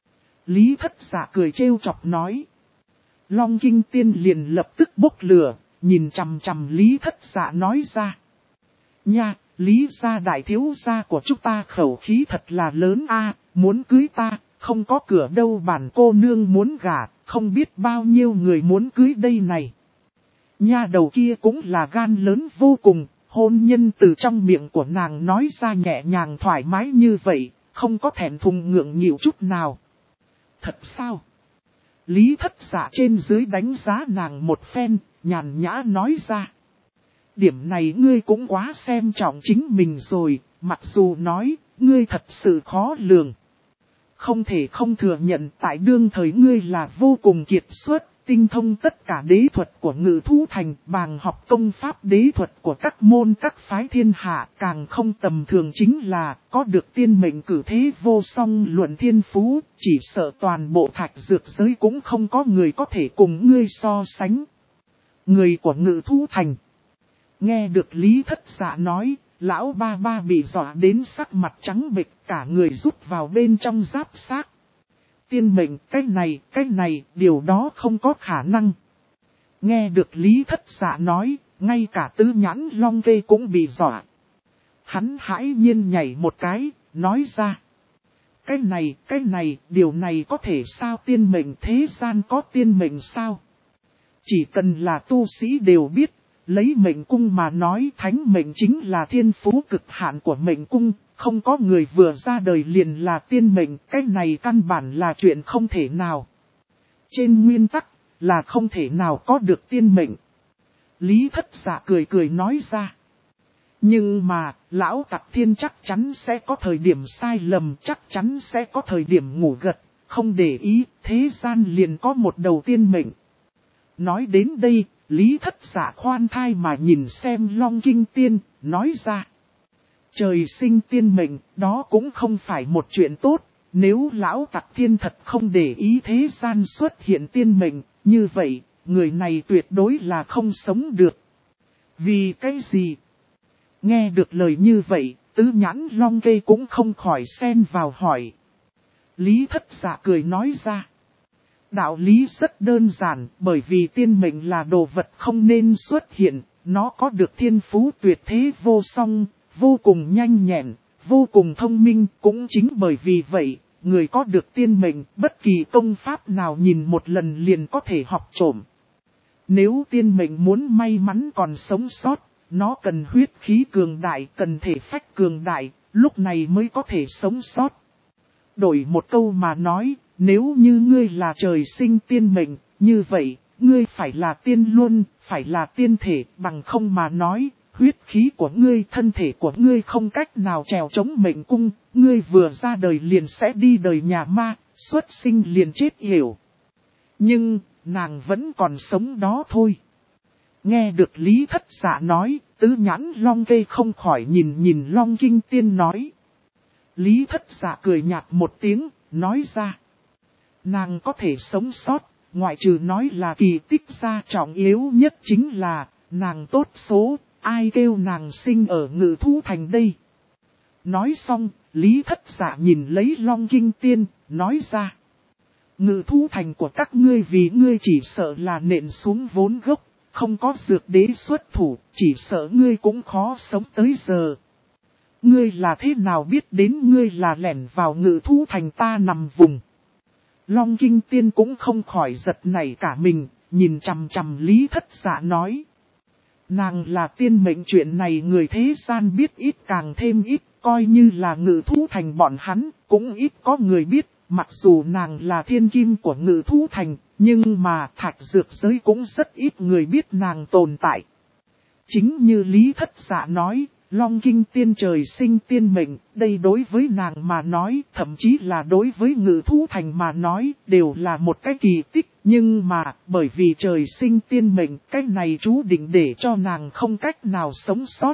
Lý Thất Dạ cười trêu chọc nói. Long Kinh Tiên liền lập tức bốc lửa, nhìn chằm chằm Lý Thất Dạ nói ra. Nha, Lý gia đại thiếu gia của chúng ta khẩu khí thật là lớn a, muốn cưới ta, không có cửa đâu bản cô nương muốn gả, không biết bao nhiêu người muốn cưới đây này. Nha đầu kia cũng là gan lớn vô cùng, hôn nhân từ trong miệng của nàng nói ra nhẹ nhàng thoải mái như vậy, không có thẹn thùng ngượng nghịu chút nào. Thật sao? Lý Thất Dạ trên dưới đánh giá nàng một phen, nhàn nhã nói ra. Điểm này ngươi cũng quá xem trọng chính mình rồi, mặc dù nói, ngươi thật sự khó lường. Không thể không thừa nhận tại đương thời ngươi là vô cùng kiệt xuất, tinh thông tất cả đế thuật của Ngự Thú Thành, bàng học công pháp đế thuật của các môn các phái thiên hạ, càng không tầm thường chính là có được tiên mệnh cử thế vô song luận thiên phú, chỉ sợ toàn bộ thạch dược giới cũng không có người có thể cùng ngươi so sánh. Người của Ngự Thú Thành. Nghe được Lý Thất Dạ nói, lão ba ba bị dọa đến sắc mặt trắng bệch, cả người rút vào bên trong giáp xác. Tiên mệnh, cái này, điều đó không có khả năng. Nghe được Lý Thất Dạ nói, ngay cả tứ nhãn Long Kê cũng bị dọa. Hắn hãi nhiên nhảy một cái, nói ra. Cái này, điều này có thể sao? Tiên mệnh thế gian có tiên mệnh sao? Chỉ cần là tu sĩ đều biết, lấy mệnh cung mà nói, thánh mệnh chính là thiên phú cực hạn của mệnh cung, không có người vừa ra đời liền là tiên mệnh, cái này căn bản là chuyện không thể nào. Trên nguyên tắc, là không thể nào có được tiên mệnh. Lý Thất Dạ cười cười nói ra. Nhưng mà, lão Tặc Thiên chắc chắn sẽ có thời điểm sai lầm, chắc chắn sẽ có thời điểm ngủ gật, không để ý, thế gian liền có một đầu tiên mệnh. Nói đến đây, Lý Thất Dạ khoan thai mà nhìn xem Long Kinh Tiên, nói ra. Trời sinh tiên mệnh, đó cũng không phải một chuyện tốt, nếu lão Tặc Thiên thật không để ý thế gian xuất hiện tiên mệnh, như vậy, người này tuyệt đối là không sống được. Vì cái gì? Nghe được lời như vậy, Tứ Nhãn Long Kê cũng không khỏi xen vào hỏi. Lý Thất Dạ cười nói ra. Đạo lý rất đơn giản, bởi vì tiên mệnh là đồ vật không nên xuất hiện, nó có được thiên phú tuyệt thế vô song, vô cùng nhanh nhẹn, vô cùng thông minh, cũng chính bởi vì vậy, người có được tiên mệnh, bất kỳ công pháp nào nhìn một lần liền có thể học trộm. Nếu tiên mệnh muốn may mắn còn sống sót, nó cần huyết khí cường đại, cần thể phách cường đại, lúc này mới có thể sống sót. Đổi một câu mà nói, nếu như ngươi là trời sinh tiên mệnh, như vậy, ngươi phải là tiên luôn, phải là tiên thể, bằng không mà nói, huyết khí của ngươi, thân thể của ngươi không cách nào trèo chống mệnh cung, ngươi vừa ra đời liền sẽ đi đời nhà ma, xuất sinh liền chết yểu. Nhưng, nàng vẫn còn sống đó thôi. Nghe được Lý Thất Dạ nói, Tứ Nhãn Long Kê không khỏi nhìn Long Kinh Tiên nói. Lý Thất Dạ cười nhạt một tiếng, nói ra. Nàng có thể sống sót, ngoại trừ nói là kỳ tích ra, trọng yếu nhất chính là, nàng tốt số, ai kêu nàng sinh ở Ngự Thú Thành đây. Nói xong, Lý Thất Dạ nhìn lấy Long Kinh Tiên, nói ra. Ngự Thú Thành của các ngươi vì ngươi chỉ sợ là nện xuống vốn gốc, không có dược đế xuất thủ, chỉ sợ ngươi cũng khó sống tới giờ. Ngươi là thế nào biết đến ngươi là lẻn vào Ngự Thú Thành ta nằm vùng. Long Kinh Tiên cũng không khỏi giật nảy cả mình, nhìn chằm chằm Lý Thất Dạ nói. Nàng là tiên mệnh, chuyện này người thế gian biết ít càng thêm ít, coi như là Ngự Thú Thành bọn hắn, cũng ít có người biết, mặc dù nàng là thiên kim của Ngự Thú Thành, nhưng mà thạch dược giới cũng rất ít người biết nàng tồn tại. Chính như Lý Thất Dạ nói, Long Kinh Tiên trời sinh tiên mệnh, đây đối với nàng mà nói, thậm chí là đối với Ngự Thú Thành mà nói, đều là một cái kỳ tích. Nhưng mà, bởi vì trời sinh tiên mệnh, cái này chú định để cho nàng không cách nào sống sót.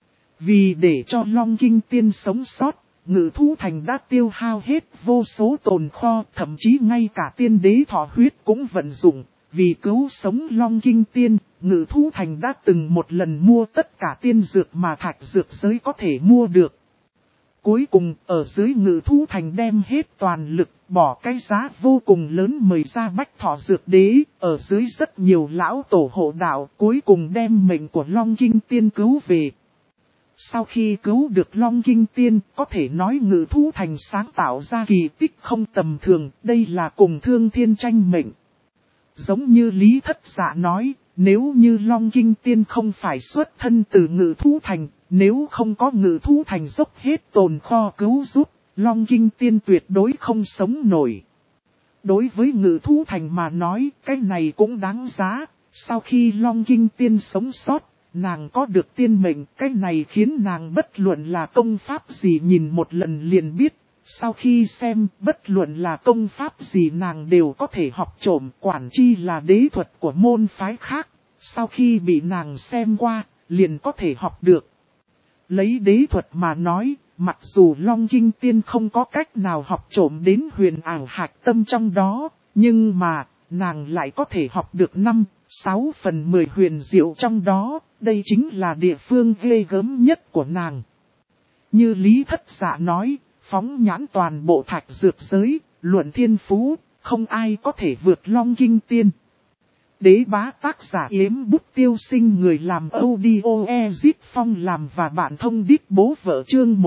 Vì để cho Long Kinh Tiên sống sót, Ngự Thú Thành đã tiêu hao hết vô số tồn kho, thậm chí ngay cả tiên đế thọ huyết cũng vận dụng. Vì cứu sống Long Kinh Tiên, Ngự Thú Thành đã từng một lần mua tất cả tiên dược mà thạch dược giới có thể mua được. Cuối cùng, ở dưới Ngự Thú Thành đem hết toàn lực, bỏ cái giá vô cùng lớn mời ra Bách Thọ Dược Đế, ở dưới rất nhiều lão tổ hộ đạo, cuối cùng đem mệnh của Long Kinh Tiên cứu về. Sau khi cứu được Long Kinh Tiên, có thể nói Ngự Thú Thành sáng tạo ra kỳ tích không tầm thường, đây là cùng Thương Thiên tranh mệnh. Giống như Lý Thất Dạ nói, nếu như Long Kinh Tiên không phải xuất thân từ Ngự Thú Thành, nếu không có Ngự Thú Thành dốc hết tồn kho cứu giúp, Long Kinh Tiên tuyệt đối không sống nổi. Đối với Ngự Thú Thành mà nói, cái này cũng đáng giá, sau khi Long Kinh Tiên sống sót, nàng có được tiên mệnh, cái này khiến nàng bất luận là công pháp gì nhìn một lần liền biết. Sau khi xem, bất luận là công pháp gì nàng đều có thể học trộm, quản chi là đế thuật của môn phái khác. Sau khi bị nàng xem qua, liền có thể học được. Lấy đế thuật mà nói, mặc dù Long Kinh Tiên không có cách nào học trộm đến huyền ảo hạch tâm trong đó, nhưng mà, nàng lại có thể học được 5-6 phần 10 huyền diệu trong đó, đây chính là địa phương ghê gớm nhất của nàng. Như Lý Thất Dạ nói, phóng nhãn toàn bộ thạch dược giới, luận thiên phú, không ai có thể vượt Long Kinh Tiên. Đế bá tác giả Yếm Bút Tiêu Sinh, người làm audio Ezit Phong làm và bạn thông đít bố vợ. Chương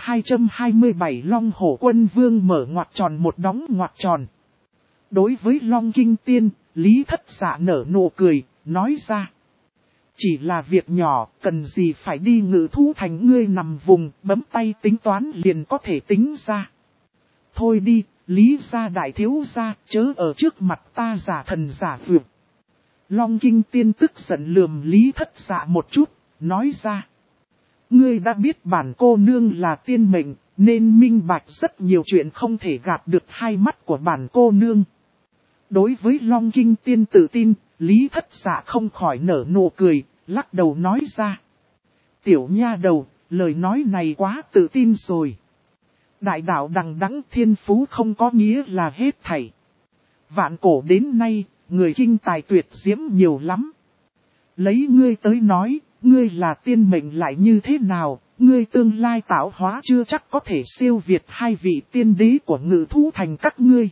1227 Long Hổ Quân Vương mở ngoặc tròn một đóng ngoặc tròn. Đối với Long Kinh Tiên, Lý Thất Dạ nở nụ cười, nói ra. Chỉ là việc nhỏ, cần gì phải đi Ngự Thú Thành, ngươi nằm vùng, bấm tay tính toán liền có thể tính ra. Thôi đi, Lý gia đại thiếu gia, chớ ở trước mặt ta giả thần giả vượt. Long Kinh Tiên tức giận lườm Lý Thất Dạ một chút, nói ra. Ngươi đã biết bản cô nương là tiên mệnh, nên minh bạch rất nhiều chuyện không thể gạt được hai mắt của bản cô nương. Đối với Long Kinh Tiên tự tin, Lý Thất Dạ không khỏi nở nụ cười, lắc đầu nói ra. Tiểu nha đầu, lời nói này quá tự tin rồi. Đại đạo đằng đẵng, thiên phú không có nghĩa là hết thảy. Vạn cổ đến nay, người kinh tài tuyệt diễm nhiều lắm. Lấy ngươi tới nói, ngươi là tiên mệnh lại như thế nào, ngươi tương lai tạo hóa chưa chắc có thể siêu việt hai vị tiên đế của Ngự Thú Thành các ngươi.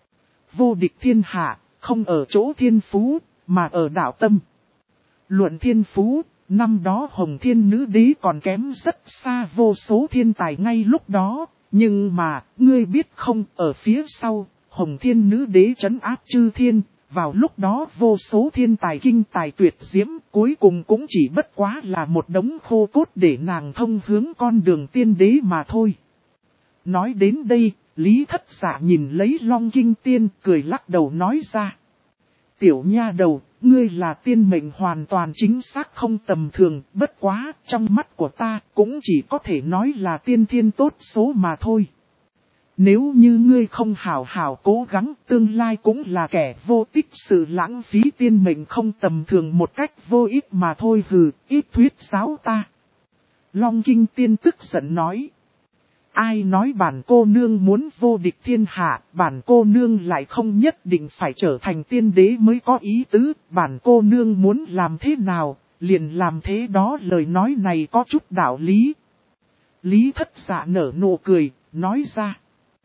Vô địch thiên hạ, không ở chỗ thiên phú, mà ở đạo tâm. Luận thiên phú, năm đó Hồng Thiên Nữ Đế còn kém rất xa vô số thiên tài ngay lúc đó, nhưng mà, ngươi biết không, ở phía sau, Hồng Thiên Nữ Đế trấn áp chư thiên, vào lúc đó vô số thiên tài kinh tài tuyệt diễm, cuối cùng cũng chỉ bất quá là một đống khô cốt để nàng thông hướng con đường tiên đế mà thôi. Nói đến đây, Lý Thất Dạ nhìn lấy Long Kinh Tiên, cười lắc đầu nói ra. Tiểu nha đầu, ngươi là tiên mệnh hoàn toàn chính xác không tầm thường, bất quá, trong mắt của ta cũng chỉ có thể nói là tiên thiên tốt số mà thôi. Nếu như ngươi không hảo hảo cố gắng, tương lai cũng là kẻ vô tích sự lãng phí, tiên mệnh không tầm thường một cách vô ích mà thôi, hừ, ít thuyết giáo ta. Long Kinh Tiên tức giận nói. Ai nói bản cô nương muốn vô địch thiên hạ, bản cô nương lại không nhất định phải trở thành tiên đế mới có ý tứ, bản cô nương muốn làm thế nào, liền làm thế đó. Lời nói này có chút đạo lý. Lý Thất Dạ nở nụ cười, nói ra.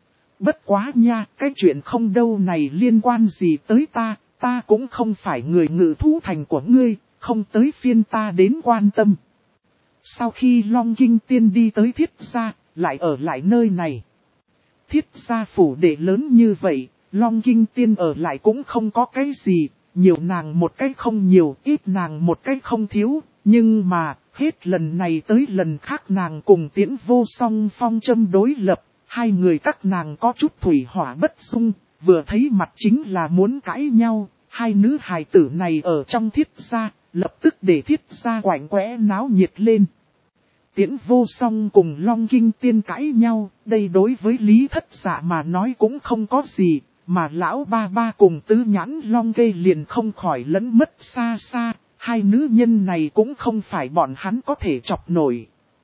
Bất quá nha, cái chuyện không đâu này liên quan gì tới ta cũng không phải người Ngự Thú Thành của ngươi, không tới phiên ta đến quan tâm. Sau khi Long Kinh Tiên đi tới Thiết Gia, lại ở lại nơi này. Thiết Gia phủ đệ lớn như vậy, Long Kinh Tiên ở lại cũng không có cái gì, nhiều nàng một cách không nhiều, ít nàng một cách không thiếu, nhưng mà, hết lần này tới lần khác nàng cùng Tiễn Vô Song phong châm đối lập. Hai người các nàng có chút thủy hỏa bất xung, vừa thấy mặt chính là muốn cãi nhau, hai nữ hài tử này ở trong Thiết Gia, lập tức để Thiết Gia quạnh quẽ náo nhiệt lên. Tiễn Vô Song cùng Long Kinh Tiên cãi nhau, đây đối với Lý Thất Dạ mà nói cũng không có gì, mà lão ba ba cùng Tứ Nhãn Long Kê liền không khỏi lẫn mất xa xa, hai nữ nhân này cũng không phải bọn hắn có thể chọc nổi.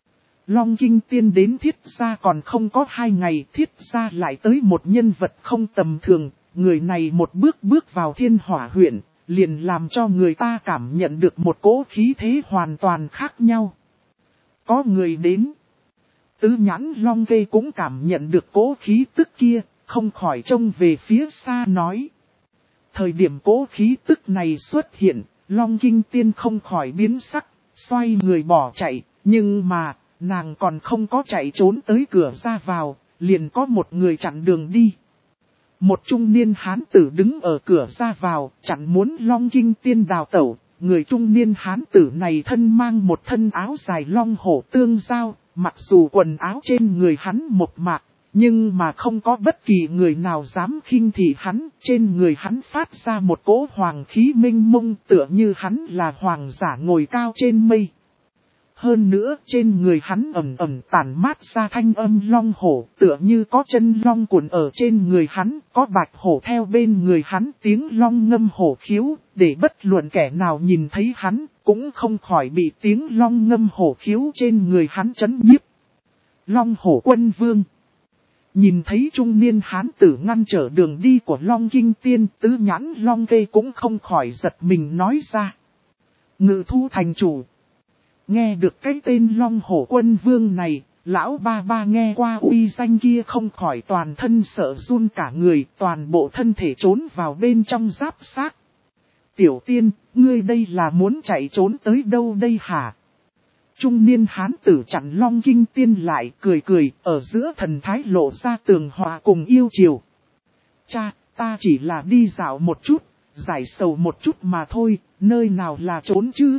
Long Kinh Tiên đến Thiết Gia còn không có 2 ngày, Thiết Gia lại tới một nhân vật không tầm thường, người này một bước vào Thiên Hỏa huyện, liền làm cho người ta cảm nhận được một cỗ khí thế hoàn toàn khác nhau. Có người đến, Tứ Nhãn Long Kê cũng cảm nhận được cỗ khí tức kia, không khỏi trông về phía xa nói. Thời điểm cỗ khí tức này xuất hiện, Long Kinh Tiên không khỏi biến sắc, xoay người bỏ chạy, nhưng mà nàng còn không có chạy trốn tới cửa ra vào, liền có một người chặn đường đi. Một trung niên hán tử đứng ở cửa ra vào, chặn muốn Long Kinh Tiên đào tẩu. Người trung niên hán tử này thân mang một thân áo dài long hổ tương giao, mặc dù quần áo trên người hắn mộc mạc, nhưng mà không có bất kỳ người nào dám khinh thị hắn. Trên người hắn phát ra một cỗ hoàng khí minh mông, tựa như hắn là hoàng giả ngồi cao trên mây. Hơn nữa, trên người hắn ẩm ẩm tản mát ra thanh âm long hổ, tựa như có chân long cuộn ở trên người hắn, có bạch hổ theo bên người hắn, tiếng long ngâm hổ khiếu, để bất luận kẻ nào nhìn thấy hắn, cũng không khỏi bị tiếng long ngâm hổ khiếu trên người hắn chấn nhiếp. Long Hổ Quân Vương nhìn thấy trung niên hán tử ngăn trở đường đi của Long Kinh Tiên, Tứ Nhãn Long Kê cũng không khỏi giật mình nói ra. Ngự Thú Thành chủ. Nghe được cái tên Long Hổ Quân Vương này, lão ba ba nghe qua uy danh kia không khỏi toàn thân sợ run cả người, toàn bộ thân thể trốn vào bên trong giáp xác. Tiểu tiên, ngươi đây là muốn chạy trốn tới đâu đây hả? Trung niên hán tử chặn Long Kinh Tiên lại cười cười, ở giữa thần thái lộ ra tường hòa cùng yêu chiều. Cha, ta chỉ là đi dạo một chút, giải sầu một chút mà thôi, nơi nào là trốn chứ?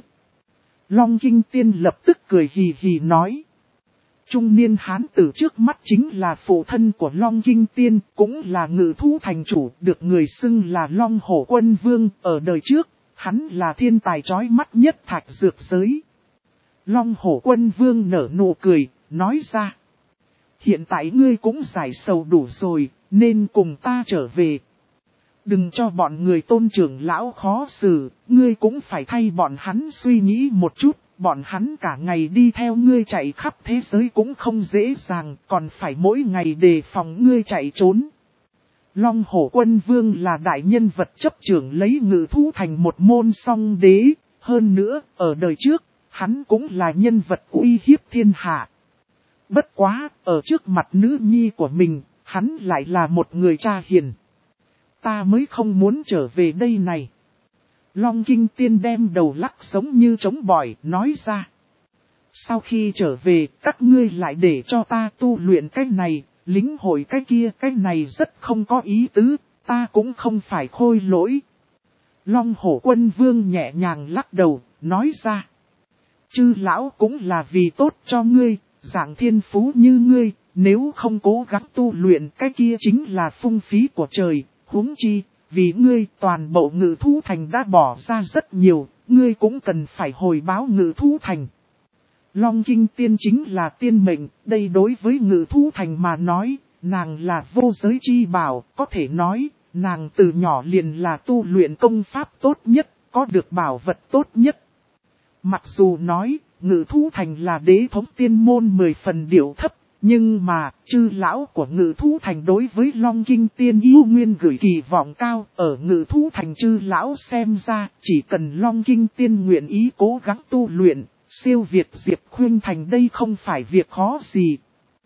Long Kinh Tiên lập tức cười hì hì nói. Trung niên hán tử trước mắt chính là phụ thân của Long Kinh Tiên, cũng là Ngự Thú thành chủ, được người xưng là Long Hổ Quân Vương. Ở đời trước, hắn là thiên tài chói mắt nhất thạch dược giới. Long Hổ Quân Vương nở nụ cười, nói ra. Hiện tại ngươi cũng giải sầu đủ rồi, nên cùng ta trở về. Đừng cho bọn người Tôn trưởng lão khó xử, ngươi cũng phải thay bọn hắn suy nghĩ một chút. Bọn hắn cả ngày đi theo ngươi chạy khắp thế giới cũng không dễ dàng, còn phải mỗi ngày đề phòng ngươi chạy trốn. Long Hổ Quân Vương là đại nhân vật chấp trưởng lấy Ngự Thú thành một môn song đế, hơn nữa, ở đời trước, hắn cũng là nhân vật uy hiếp thiên hạ. Bất quá, ở trước mặt nữ nhi của mình, hắn lại là một người cha hiền. Ta mới không muốn trở về đây này. Long Kinh Tiên đem đầu lắc giống như trống bỏi, nói ra. Sau khi trở về, các ngươi lại để cho ta tu luyện cái này, lính hội cái này rất không có ý tứ, ta cũng không phải khôi lỗi. Long Hổ Quân Vương nhẹ nhàng lắc đầu, nói ra. Chư lão cũng là vì tốt cho ngươi, dạng thiên phú như ngươi, nếu không cố gắng tu luyện cái kia chính là phung phí của trời, huống chi. Vì ngươi toàn bộ Ngự Thú thành đã bỏ ra rất nhiều, ngươi cũng cần phải hồi báo Ngự Thú thành. Long Kinh Tiên chính là tiên mệnh, đây đối với Ngự Thú thành mà nói, nàng là vô giới chi bảo, có thể nói, nàng từ nhỏ liền là tu luyện công pháp tốt nhất, có được bảo vật tốt nhất. Mặc dù nói, Ngự Thú thành là đế thống tiên môn 10 phần điệu thấp. Nhưng mà, chư lão của Ngự Thú thành đối với Long Kinh Tiên yêu nguyên gửi kỳ vọng cao, ở Ngự Thú thành chư lão xem ra, chỉ cần Long Kinh Tiên nguyện ý cố gắng tu luyện, siêu việt Diệp Khuyên Thành đây không phải việc khó gì.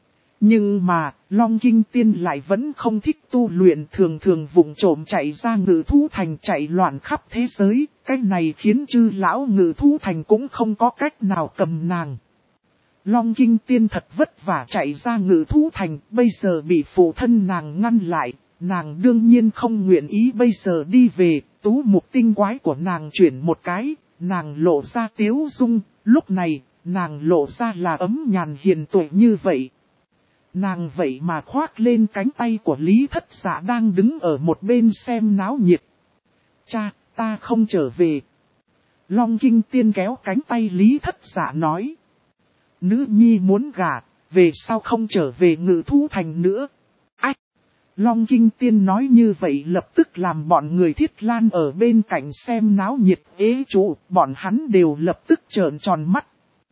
Nhưng mà, Long Kinh Tiên lại vẫn không thích tu luyện, thường thường vụng trộm chạy ra Ngự Thú thành chạy loạn khắp thế giới, cái này khiến chư lão Ngự Thú thành cũng không có cách nào cầm nàng. Long Kinh Tiên thật vất vả chạy ra Ngự Thú thành, bây giờ bị phụ thân nàng ngăn lại, nàng đương nhiên không nguyện ý bây giờ đi về, tú mục tinh quái của nàng chuyển một cái, nàng lộ ra tiếu dung, lúc này, nàng lộ ra là ấm nhàn hiền tuệ như vậy. Nàng vậy mà khoác lên cánh tay của Lý Thất Dạ đang đứng ở một bên xem náo nhiệt. Cha, ta không trở về. Long Kinh Tiên kéo cánh tay Lý Thất Dạ nói. Nữ nhi muốn gả, về sao không trở về Ngự Thú thành nữa. Ách! Long Kinh Tiên nói như vậy lập tức làm bọn người Thiết Lan ở bên cạnh xem náo nhiệt ế trụ, bọn hắn đều lập tức trợn tròn mắt.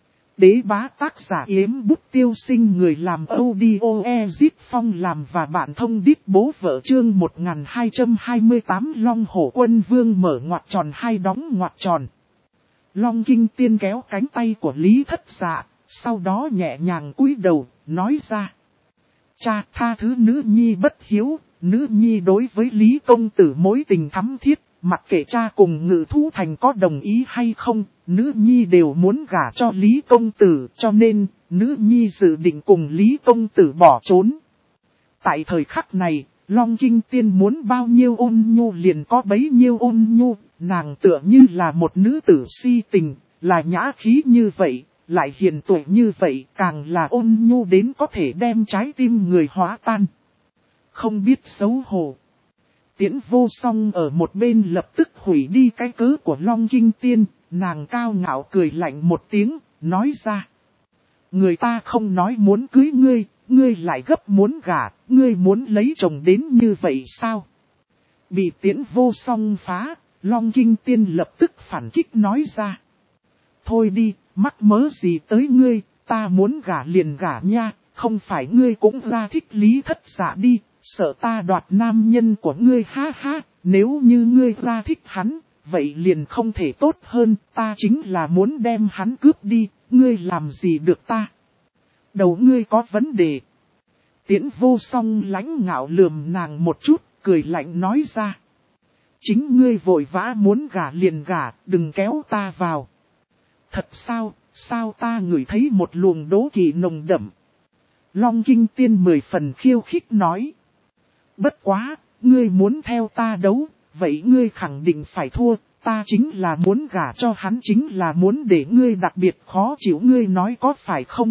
Đế bá tác giả Yếm Bút Tiêu Sinh, người làm audio Ezit Phong làm và bản thông đít bố vợ chương 1228 Long Hổ Quân Vương mở ngoặc tròn hai đóng ngoặc tròn. Long Kinh Tiên kéo cánh tay của Lý Thất Dạ, sau đó nhẹ nhàng cúi đầu, nói ra. Cha, tha thứ nữ nhi bất hiếu, nữ nhi đối với Lý công tử mối tình thắm thiết, mặc kệ cha cùng Ngự Thú thành có đồng ý hay không, nữ nhi đều muốn gả cho Lý công tử, cho nên, nữ nhi dự định cùng Lý công tử bỏ trốn. Tại thời khắc này, Long Kinh Tiên muốn bao nhiêu ôn nhu liền có bấy nhiêu ôn nhu, nàng tựa như là một nữ tử si tình, là nhã khí như vậy. Lại hiền tuệ như vậy, càng là ôn nhu đến có thể đem trái tim người hóa tan. Không biết xấu hổ. Tiễn Vô Song ở một bên lập tức hủy đi cái cớ của Long Kinh Tiên, nàng cao ngạo cười lạnh một tiếng, nói ra. Người ta không nói muốn cưới ngươi, ngươi lại gấp muốn gả, ngươi muốn lấy chồng đến như vậy sao? Bị Tiễn Vô Song phá, Long Kinh Tiên lập tức phản kích nói ra. Thôi đi, mắc mớ gì tới ngươi, ta muốn gả liền gả nha, không phải ngươi cũng ra thích Lý Thất Dạ đi, sợ ta đoạt nam nhân của ngươi ha ha, nếu như ngươi ra thích hắn, vậy liền không thể tốt hơn, ta chính là muốn đem hắn cướp đi, ngươi làm gì được ta. Đầu ngươi có vấn đề. Tiễn Vô Song lãnh ngạo lườm nàng một chút, cười lạnh nói ra. Chính ngươi vội vã muốn gả liền gả, đừng kéo ta vào. Thật sao ta ngửi thấy một luồng đố kỵ nồng đậm. Long Kinh Tiên 10 phần khiêu khích nói. Bất quá, ngươi muốn theo ta đấu, vậy ngươi khẳng định phải thua, ta chính là muốn gả cho hắn, chính là muốn để ngươi đặc biệt khó chịu, ngươi nói có phải không?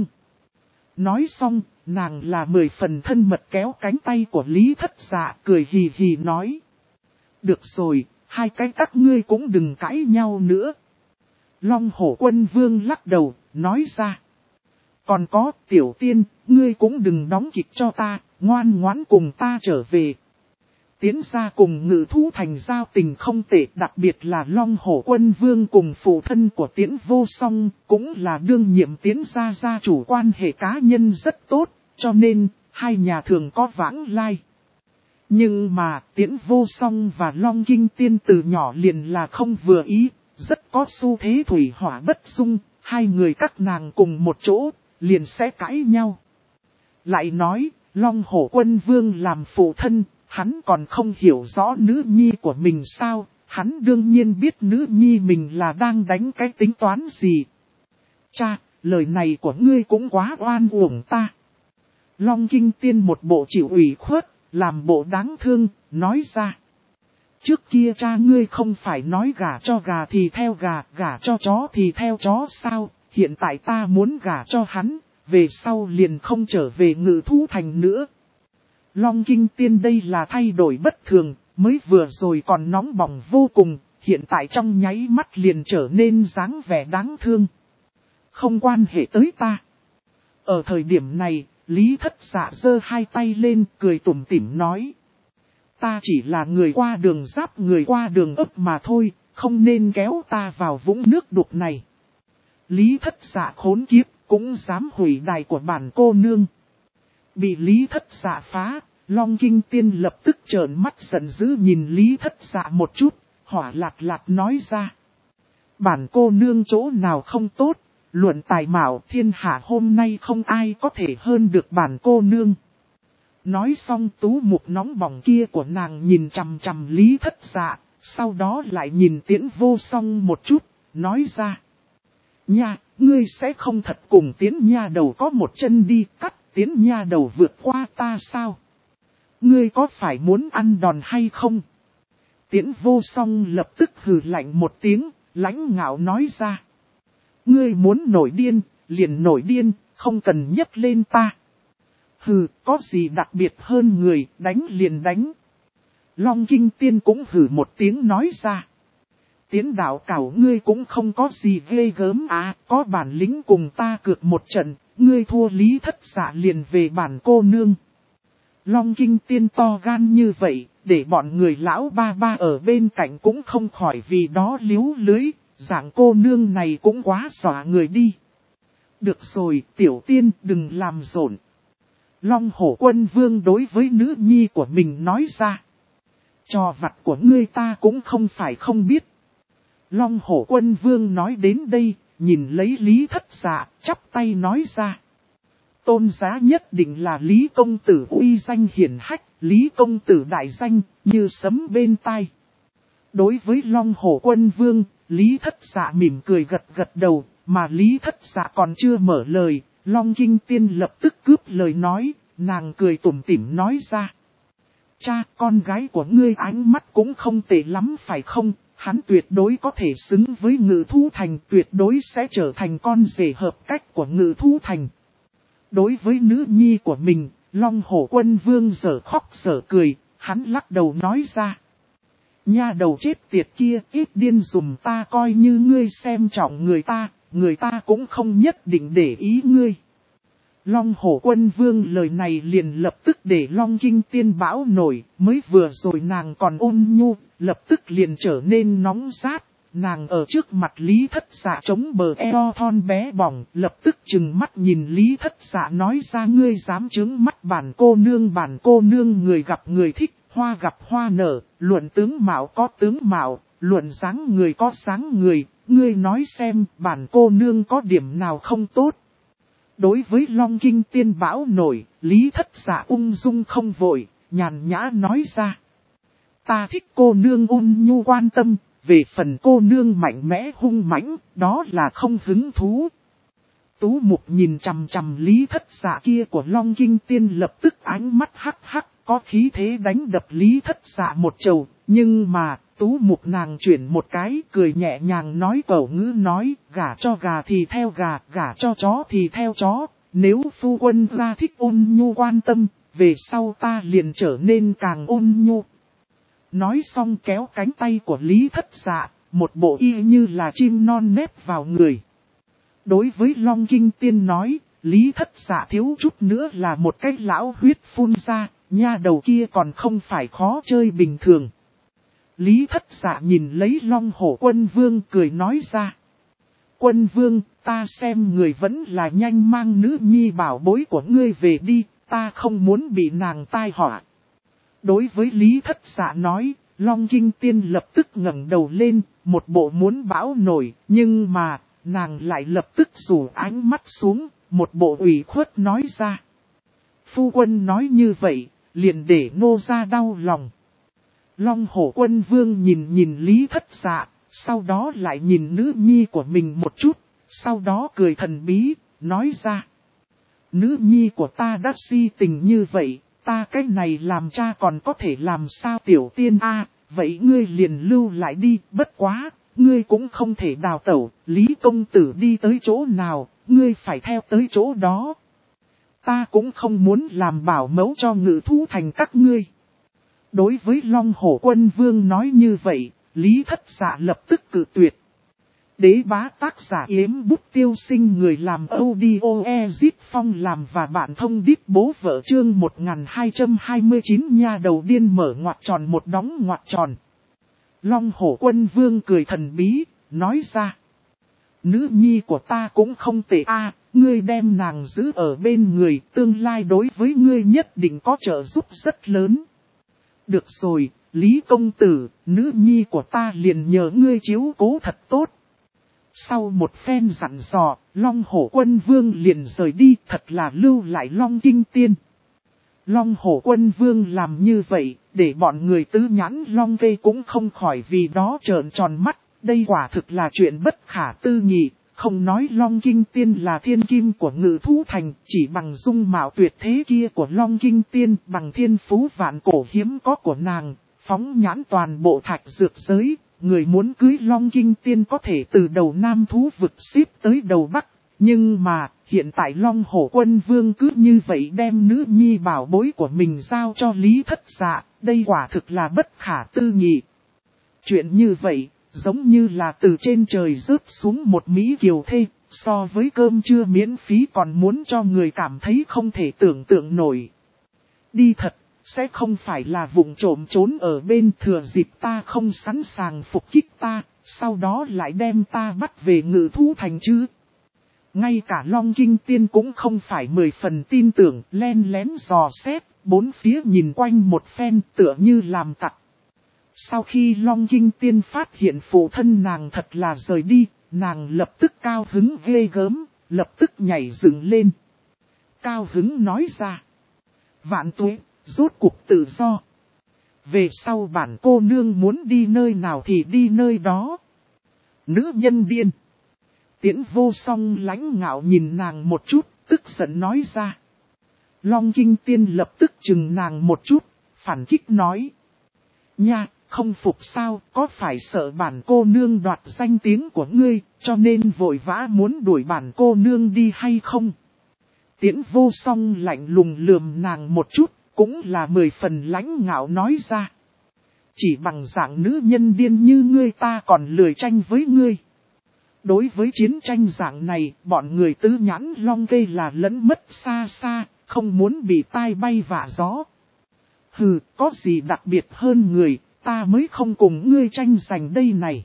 Nói xong, nàng là 10 phần thân mật kéo cánh tay của Lý Thất Dạ, cười hì hì nói. Được rồi, hai cái các ngươi cũng đừng cãi nhau nữa. Long Hổ Quân Vương lắc đầu, nói ra. Còn có, Tiểu Tiên, ngươi cũng đừng đóng kịch cho ta, ngoan ngoãn cùng ta trở về. Tiến ra cùng Ngự Thú Thành giao tình không tệ, đặc biệt là Long Hổ Quân Vương cùng phụ thân của Tiễn Vô Song, cũng là đương nhiệm Tiến ra gia chủ, quan hệ cá nhân rất tốt, cho nên, hai nhà thường có vãng lai. Nhưng mà, Tiễn Vô Song và Long Kinh Tiên từ nhỏ liền là không vừa ý, rất có xu thế thủy hỏa bất dung, hai người các nàng cùng một chỗ, liền sẽ cãi nhau. Lại nói, Long Hổ Quân Vương làm phụ thân, hắn còn không hiểu rõ nữ nhi của mình sao, hắn đương nhiên biết nữ nhi mình là đang đánh cái tính toán gì. Cha, lời này của ngươi cũng quá oan uổng ta. Long Kinh Tiên một bộ chịu ủy khuất, làm bộ đáng thương, nói ra. Trước kia cha ngươi không phải nói gả cho gà thì theo gà, gả cho chó thì theo chó sao, hiện tại ta muốn gả cho hắn, về sau liền không trở về Ngự Thú Thành nữa. Long Kinh Tiên đây là thay đổi bất thường, mới vừa rồi còn nóng bỏng vô cùng, hiện tại trong nháy mắt liền trở nên dáng vẻ đáng thương. Không quan hệ tới ta. Ở thời điểm này, Lý Thất Dạ giơ hai tay lên cười tủm tỉm nói. Ta chỉ là người qua đường giáp người qua đường ấp mà thôi, không nên kéo ta vào vũng nước đục này. Lý Thất Dạ khốn kiếp, cũng dám hủy đài của bản cô nương. Bị Lý Thất Dạ phá, Long Kinh Tiên lập tức trợn mắt giận dữ nhìn Lý Thất Dạ một chút, hỏa lạt nói ra. Bản cô nương chỗ nào không tốt, luận tài mạo thiên hạ hôm nay không ai có thể hơn được bản cô nương. Nói xong tú mục nóng bỏng kia của nàng nhìn chằm chằm Lý Thất Dạ, sau đó lại nhìn Tiễn Vô Song một chút, nói ra. Nha, ngươi sẽ không thật cùng Tiễn nha đầu có một chân đi cắt Tiễn nha đầu vượt qua ta sao? Ngươi có phải muốn ăn đòn hay không? Tiễn Vô Song lập tức hừ lạnh một tiếng, lãnh ngạo nói ra. Ngươi muốn nổi điên, liền nổi điên, không cần nhấc lên ta. Hừ, có gì đặc biệt hơn người, đánh liền đánh. Long Kinh Tiên cũng hừ một tiếng nói ra. Tiến đạo cảo ngươi cũng không có gì ghê gớm à, có bản lĩnh cùng ta cược một trận, ngươi thua Lý Thất Dạ liền về bản cô nương. Long Kinh Tiên to gan như vậy, để bọn người lão ba ba ở bên cạnh cũng không khỏi vì đó liếu lưới, dạng cô nương này cũng quá xỏa người đi. Được rồi, Tiểu Tiên đừng làm rộn. Long Hổ Quân Vương đối với nữ nhi của mình nói ra. Trò vặt của ngươi ta cũng không phải không biết. Long Hổ Quân Vương nói đến đây, nhìn lấy Lý Thất Dạ, chắp tay nói ra. Tôn giá nhất định là Lý Công Tử uy danh hiển hách, Lý Công Tử đại danh, như sấm bên tai. Đối với Long Hổ Quân Vương, Lý Thất Dạ mỉm cười gật đầu, mà Lý Thất Dạ còn chưa mở lời, Long Kinh Tiên lập tức cướp lời nói, nàng cười tủm tỉm nói ra. Cha, con gái của ngươi ánh mắt cũng không tệ lắm phải không? Hắn tuyệt đối có thể xứng với Ngự Thú Thành, tuyệt đối sẽ trở thành con rể hợp cách của Ngự Thú Thành. Đối với nữ nhi của mình, Long Hổ Quân Vương dở khóc dở cười, hắn lắc đầu nói ra. Nha đầu chết tiệt kia, ít điên dùm ta coi như ngươi xem trọng người ta cũng không nhất định để ý ngươi. Long Hổ Quân Vương lời này liền lập tức để Long Kinh Tiên bão nổi, mới vừa rồi nàng còn ôn nhu, lập tức liền trở nên nóng rát. Nàng ở trước mặt Lý Thất Dạ chống bờ eo thon bé bỏng, lập tức chừng mắt nhìn Lý Thất Dạ nói ra ngươi dám trướng mắt bản cô nương người gặp người thích, hoa gặp hoa nở, luận tướng mạo có tướng mạo, luận dáng người có dáng người, ngươi nói xem bản cô nương có điểm nào không tốt. Đối với Long Kinh Tiên bão nổi, Lý Thất Dạ ung dung không vội, nhàn nhã nói ra. Ta thích cô nương ôn nhu quan tâm, về phần cô nương mạnh mẽ hung mãnh, đó là không hứng thú. Tú Mục nhìn chằm chằm Lý Thất Dạ kia của Long Kinh Tiên, lập tức ánh mắt hắc hắc, có khí thế đánh đập Lý Thất Dạ một chầu. Nhưng mà, Tú Mục nàng chuyển một cái, cười nhẹ nhàng nói cẩu ngữ nói, gả cho gà thì theo gà, gả cho chó thì theo chó. Nếu phu quân ra thích ôn nhu quan tâm, về sau ta liền trở nên càng ôn nhu. Nói xong kéo cánh tay của Lý Thất Dạ, một bộ y như là chim non nép vào người. Đối với Long Kinh Tiên nói, Lý Thất Dạ thiếu chút nữa là một cái lão huyết phun ra, nha đầu kia còn không phải khó chơi bình thường. Lý Thất Dạ nhìn lấy Long Hổ Quân Vương cười nói ra. Quân Vương, ta xem người vẫn là nhanh mang nữ nhi bảo bối của ngươi về đi, ta không muốn bị nàng tai họa. Đối với Lý Thất Dạ nói, Long Kinh Tiên lập tức ngẩng đầu lên, một bộ muốn bão nổi, nhưng mà, nàng lại lập tức rủ ánh mắt xuống, một bộ ủy khuất nói ra. Phu quân nói như vậy, liền để nô ra đau lòng. Long Hổ Quân Vương nhìn Lý Thất Dạ, sau đó lại nhìn nữ nhi của mình một chút, sau đó cười thần bí, nói ra. Nữ nhi của ta đã si tình như vậy, ta cái này làm cha còn có thể làm sao tiểu tiên a? Vậy ngươi liền lưu lại đi, bất quá, ngươi cũng không thể đào tẩu, Lý công tử đi tới chỗ nào, ngươi phải theo tới chỗ đó. Ta cũng không muốn làm bảo mẫu cho Ngự Thú Thành các ngươi. Đối với Long Hổ Quân Vương nói như vậy, Lý Thất Dạ lập tức cự tuyệt. Đế bá tác giả Yếm Bút Tiêu Sinh, người làm audio Ezit Phong làm và bạn thông đít bố vợ, chương 1229 nha đầu điên mở ngoặc tròn một đóng ngoặc tròn. Long Hổ Quân Vương cười thần bí, nói ra. Nữ nhi của ta cũng không tệ a, ngươi đem nàng giữ ở bên người, tương lai đối với ngươi nhất định có trợ giúp rất lớn. Được rồi, Lý công tử, nữ nhi của ta liền nhờ ngươi chiếu cố thật tốt. Sau một phen dặn dò, Long Hổ Quân Vương liền rời đi, thật là lưu lại Long Kinh Tiên. Long Hổ Quân Vương làm như vậy, để bọn người tứ nhãn Long Vê cũng không khỏi vì đó trợn tròn mắt, đây quả thực là chuyện bất khả tư nghị. Không nói Long Kinh Tiên là thiên kim của Ngự Thú Thành, chỉ bằng dung mạo tuyệt thế kia của Long Kinh Tiên, bằng thiên phú vạn cổ hiếm có của nàng, phóng nhãn toàn bộ thạch dược giới, người muốn cưới Long Kinh Tiên có thể từ đầu Nam Thú vực xếp tới đầu Bắc. Nhưng mà, hiện tại Long Hổ Quân Vương cứ như vậy đem nữ nhi bảo bối của mình giao cho Lý Thất Dạ, đây quả thực là bất khả tư nghị. Chuyện như vậy, giống như là từ trên trời rớt xuống một Mỹ kiều thê, so với cơm trưa miễn phí còn muốn cho người cảm thấy không thể tưởng tượng nổi. Đi thật, sẽ không phải là vụng trộm trốn ở bên thừa dịp ta không sẵn sàng phục kích ta, sau đó lại đem ta bắt về Ngự Thú Thành chứ. Ngay cả Long Kinh Tiên cũng không phải 10 phần tin tưởng, len lén dò xét, bốn phía nhìn quanh một phen tựa như làm tặc. Sau khi Long Kinh Tiên phát hiện phụ thân nàng thật là rời đi, nàng lập tức cao hứng ghê gớm, lập tức nhảy dựng lên. Cao hứng nói ra. Vạn tuế, rốt cuộc tự do. Về sau bản cô nương muốn đi nơi nào thì đi nơi đó. Nữ nhân điên. Tiễn Vô Song lãnh ngạo nhìn nàng một chút, tức giận nói ra. Long Kinh Tiên lập tức chừng nàng một chút, phản kích nói. Nha, không phục sao, có phải sợ bản cô nương đoạt danh tiếng của ngươi, cho nên vội vã muốn đuổi bản cô nương đi hay không? Tiễn Vô Song lạnh lùng lườm nàng một chút, cũng là 10 phần lãnh ngạo nói ra. Chỉ bằng dạng nữ nhân điên như ngươi ta còn lười tranh với ngươi. Đối với chiến tranh dạng này, bọn người tứ nhãn Long Vê là lẫn mất xa xa, không muốn bị tai bay vạ gió. Hừ, có gì đặc biệt hơn người, ta mới không cùng ngươi tranh giành đây này.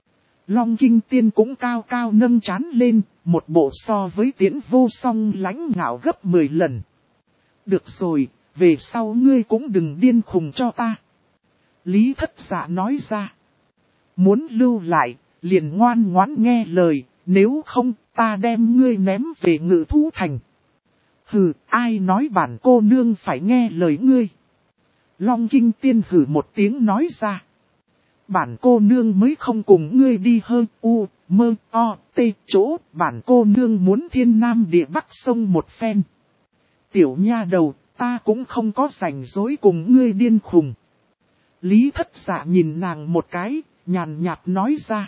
Long Kinh Tiên cũng cao cao nâng trán lên, một bộ so với Tiễn Vô Song lãnh ngạo gấp 10 lần. Được rồi, về sau ngươi cũng đừng điên khùng cho ta. Lý Thất Dạ nói ra. Muốn lưu lại, liền ngoan ngoãn nghe lời, nếu không ta đem ngươi ném về Ngự Thú Thành. Hừ, ai nói bản cô nương phải nghe lời ngươi. Long Kinh Tiên hử một tiếng nói ra. Bản cô nương mới không cùng ngươi đi hơn u, mơ, o, tê chỗ, bản cô nương muốn thiên nam địa bắc sông một phen. Tiểu nha đầu, ta cũng không có rảnh rỗi cùng ngươi điên khùng. Lý Thất Dạ nhìn nàng một cái, nhàn nhạt nói ra.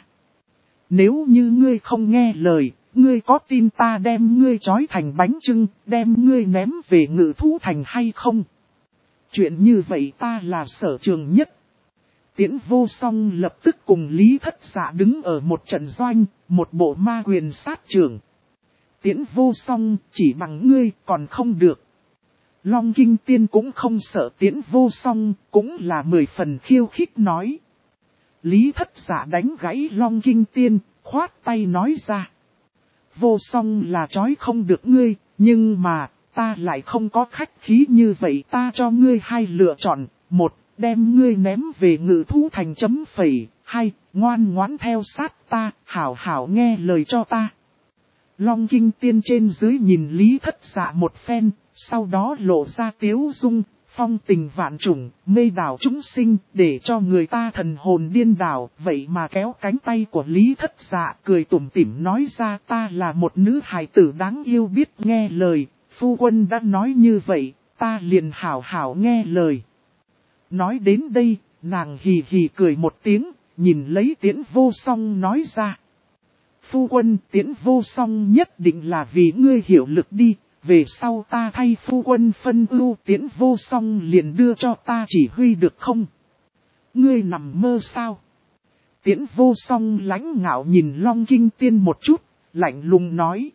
Nếu như ngươi không nghe lời, ngươi có tin ta đem ngươi trói thành bánh chưng, đem ngươi ném về Ngự Thú Thành hay không? Chuyện như vậy ta là sở trường nhất. Tiễn Vô Song lập tức cùng Lý Thất Dạ đứng ở một trận doanh, một bộ ma quyền sát trưởng. Tiễn Vô Song, chỉ bằng ngươi còn không được. Long Kinh Tiên cũng không sợ Tiễn Vô Song, cũng là 10 phần khiêu khích nói. Lý Thất Dạ đánh gãy Long Kinh Tiên, khoát tay nói ra. Vô Song là trói không được ngươi, nhưng mà, ta lại không có khách khí như vậy, ta cho ngươi hai lựa chọn. Một, đem ngươi ném về Ngự Thú Thành chấm phẩy. Hai, ngoan ngoãn theo sát ta, hảo hảo nghe lời cho ta. Long Kinh Tiên trên dưới nhìn Lý Thất Dạ một phen, sau đó lộ ra tiếu dung, phong tình vạn trùng, mê đảo chúng sinh, để cho người ta thần hồn điên đảo. Vậy mà kéo cánh tay của Lý Thất Dạ, cười tủm tỉm nói ra, ta là một nữ hài tử đáng yêu biết nghe lời, phu quân đã nói như vậy, ta liền hảo hảo nghe lời. Nói đến đây, nàng hì hì cười một tiếng, nhìn lấy Tiễn Vô Song nói ra. Phu quân, Tiễn Vô Song nhất định là vì ngươi hiểu lực đi, về sau ta thay phu quân phân ưu. Tiễn Vô Song liền đưa cho ta chỉ huy được không? Ngươi nằm mơ sao? Tiễn Vô Song lãnh ngạo nhìn Long Kinh Tiên một chút, lạnh lùng nói.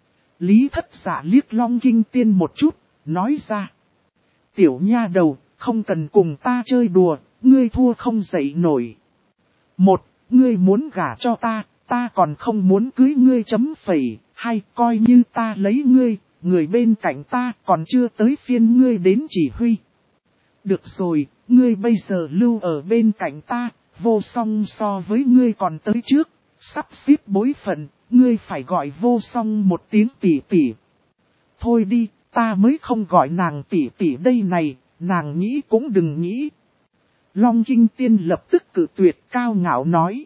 Lý Thất Dạ liếc Long Kinh Tiên một chút, nói ra. Tiểu nha đầu, không cần cùng ta chơi đùa, ngươi thua không dậy nổi. Một, ngươi muốn gả cho ta, ta còn không muốn cưới ngươi chấm phẩy. Hai, coi như ta lấy ngươi, người bên cạnh ta còn chưa tới phiên ngươi đến chỉ huy. Được rồi, ngươi bây giờ lưu ở bên cạnh ta, Vô Song so với ngươi còn tới trước, sắp xếp bối phận, ngươi phải gọi Vô Song một tiếng tỷ tỷ. Thôi đi, ta mới không gọi nàng tỷ tỷ đây này, nàng nghĩ cũng đừng nghĩ. Long Kinh Tiên lập tức cự tuyệt cao ngạo nói.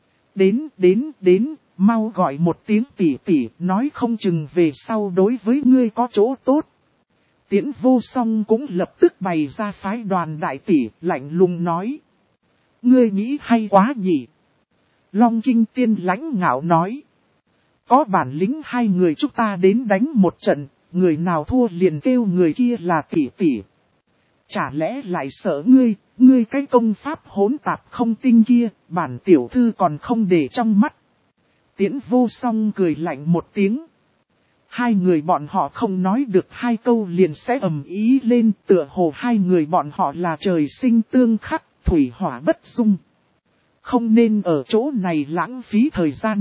Đến, mau gọi một tiếng tỷ tỷ, nói không chừng về sau đối với ngươi có chỗ tốt. Tiễn Vô Song cũng lập tức bày ra phái đoàn đại tỷ, lạnh lùng nói. Ngươi nghĩ hay quá nhỉ? Long Kinh Tiên lãnh ngạo nói. Có bản lĩnh hai người chúng ta đến đánh một trận, người nào thua liền kêu người kia là tỷ tỷ. Chả lẽ lại sợ ngươi cái công pháp hỗn tạp không tinh kia, bản tiểu thư còn không để trong mắt. Tiễn Vô Song cười lạnh một tiếng. Hai người bọn họ không nói được hai câu liền sẽ ầm ý lên, tựa hồ hai người bọn họ là trời sinh tương khắc, thủy hỏa bất dung. Không nên ở chỗ này lãng phí thời gian.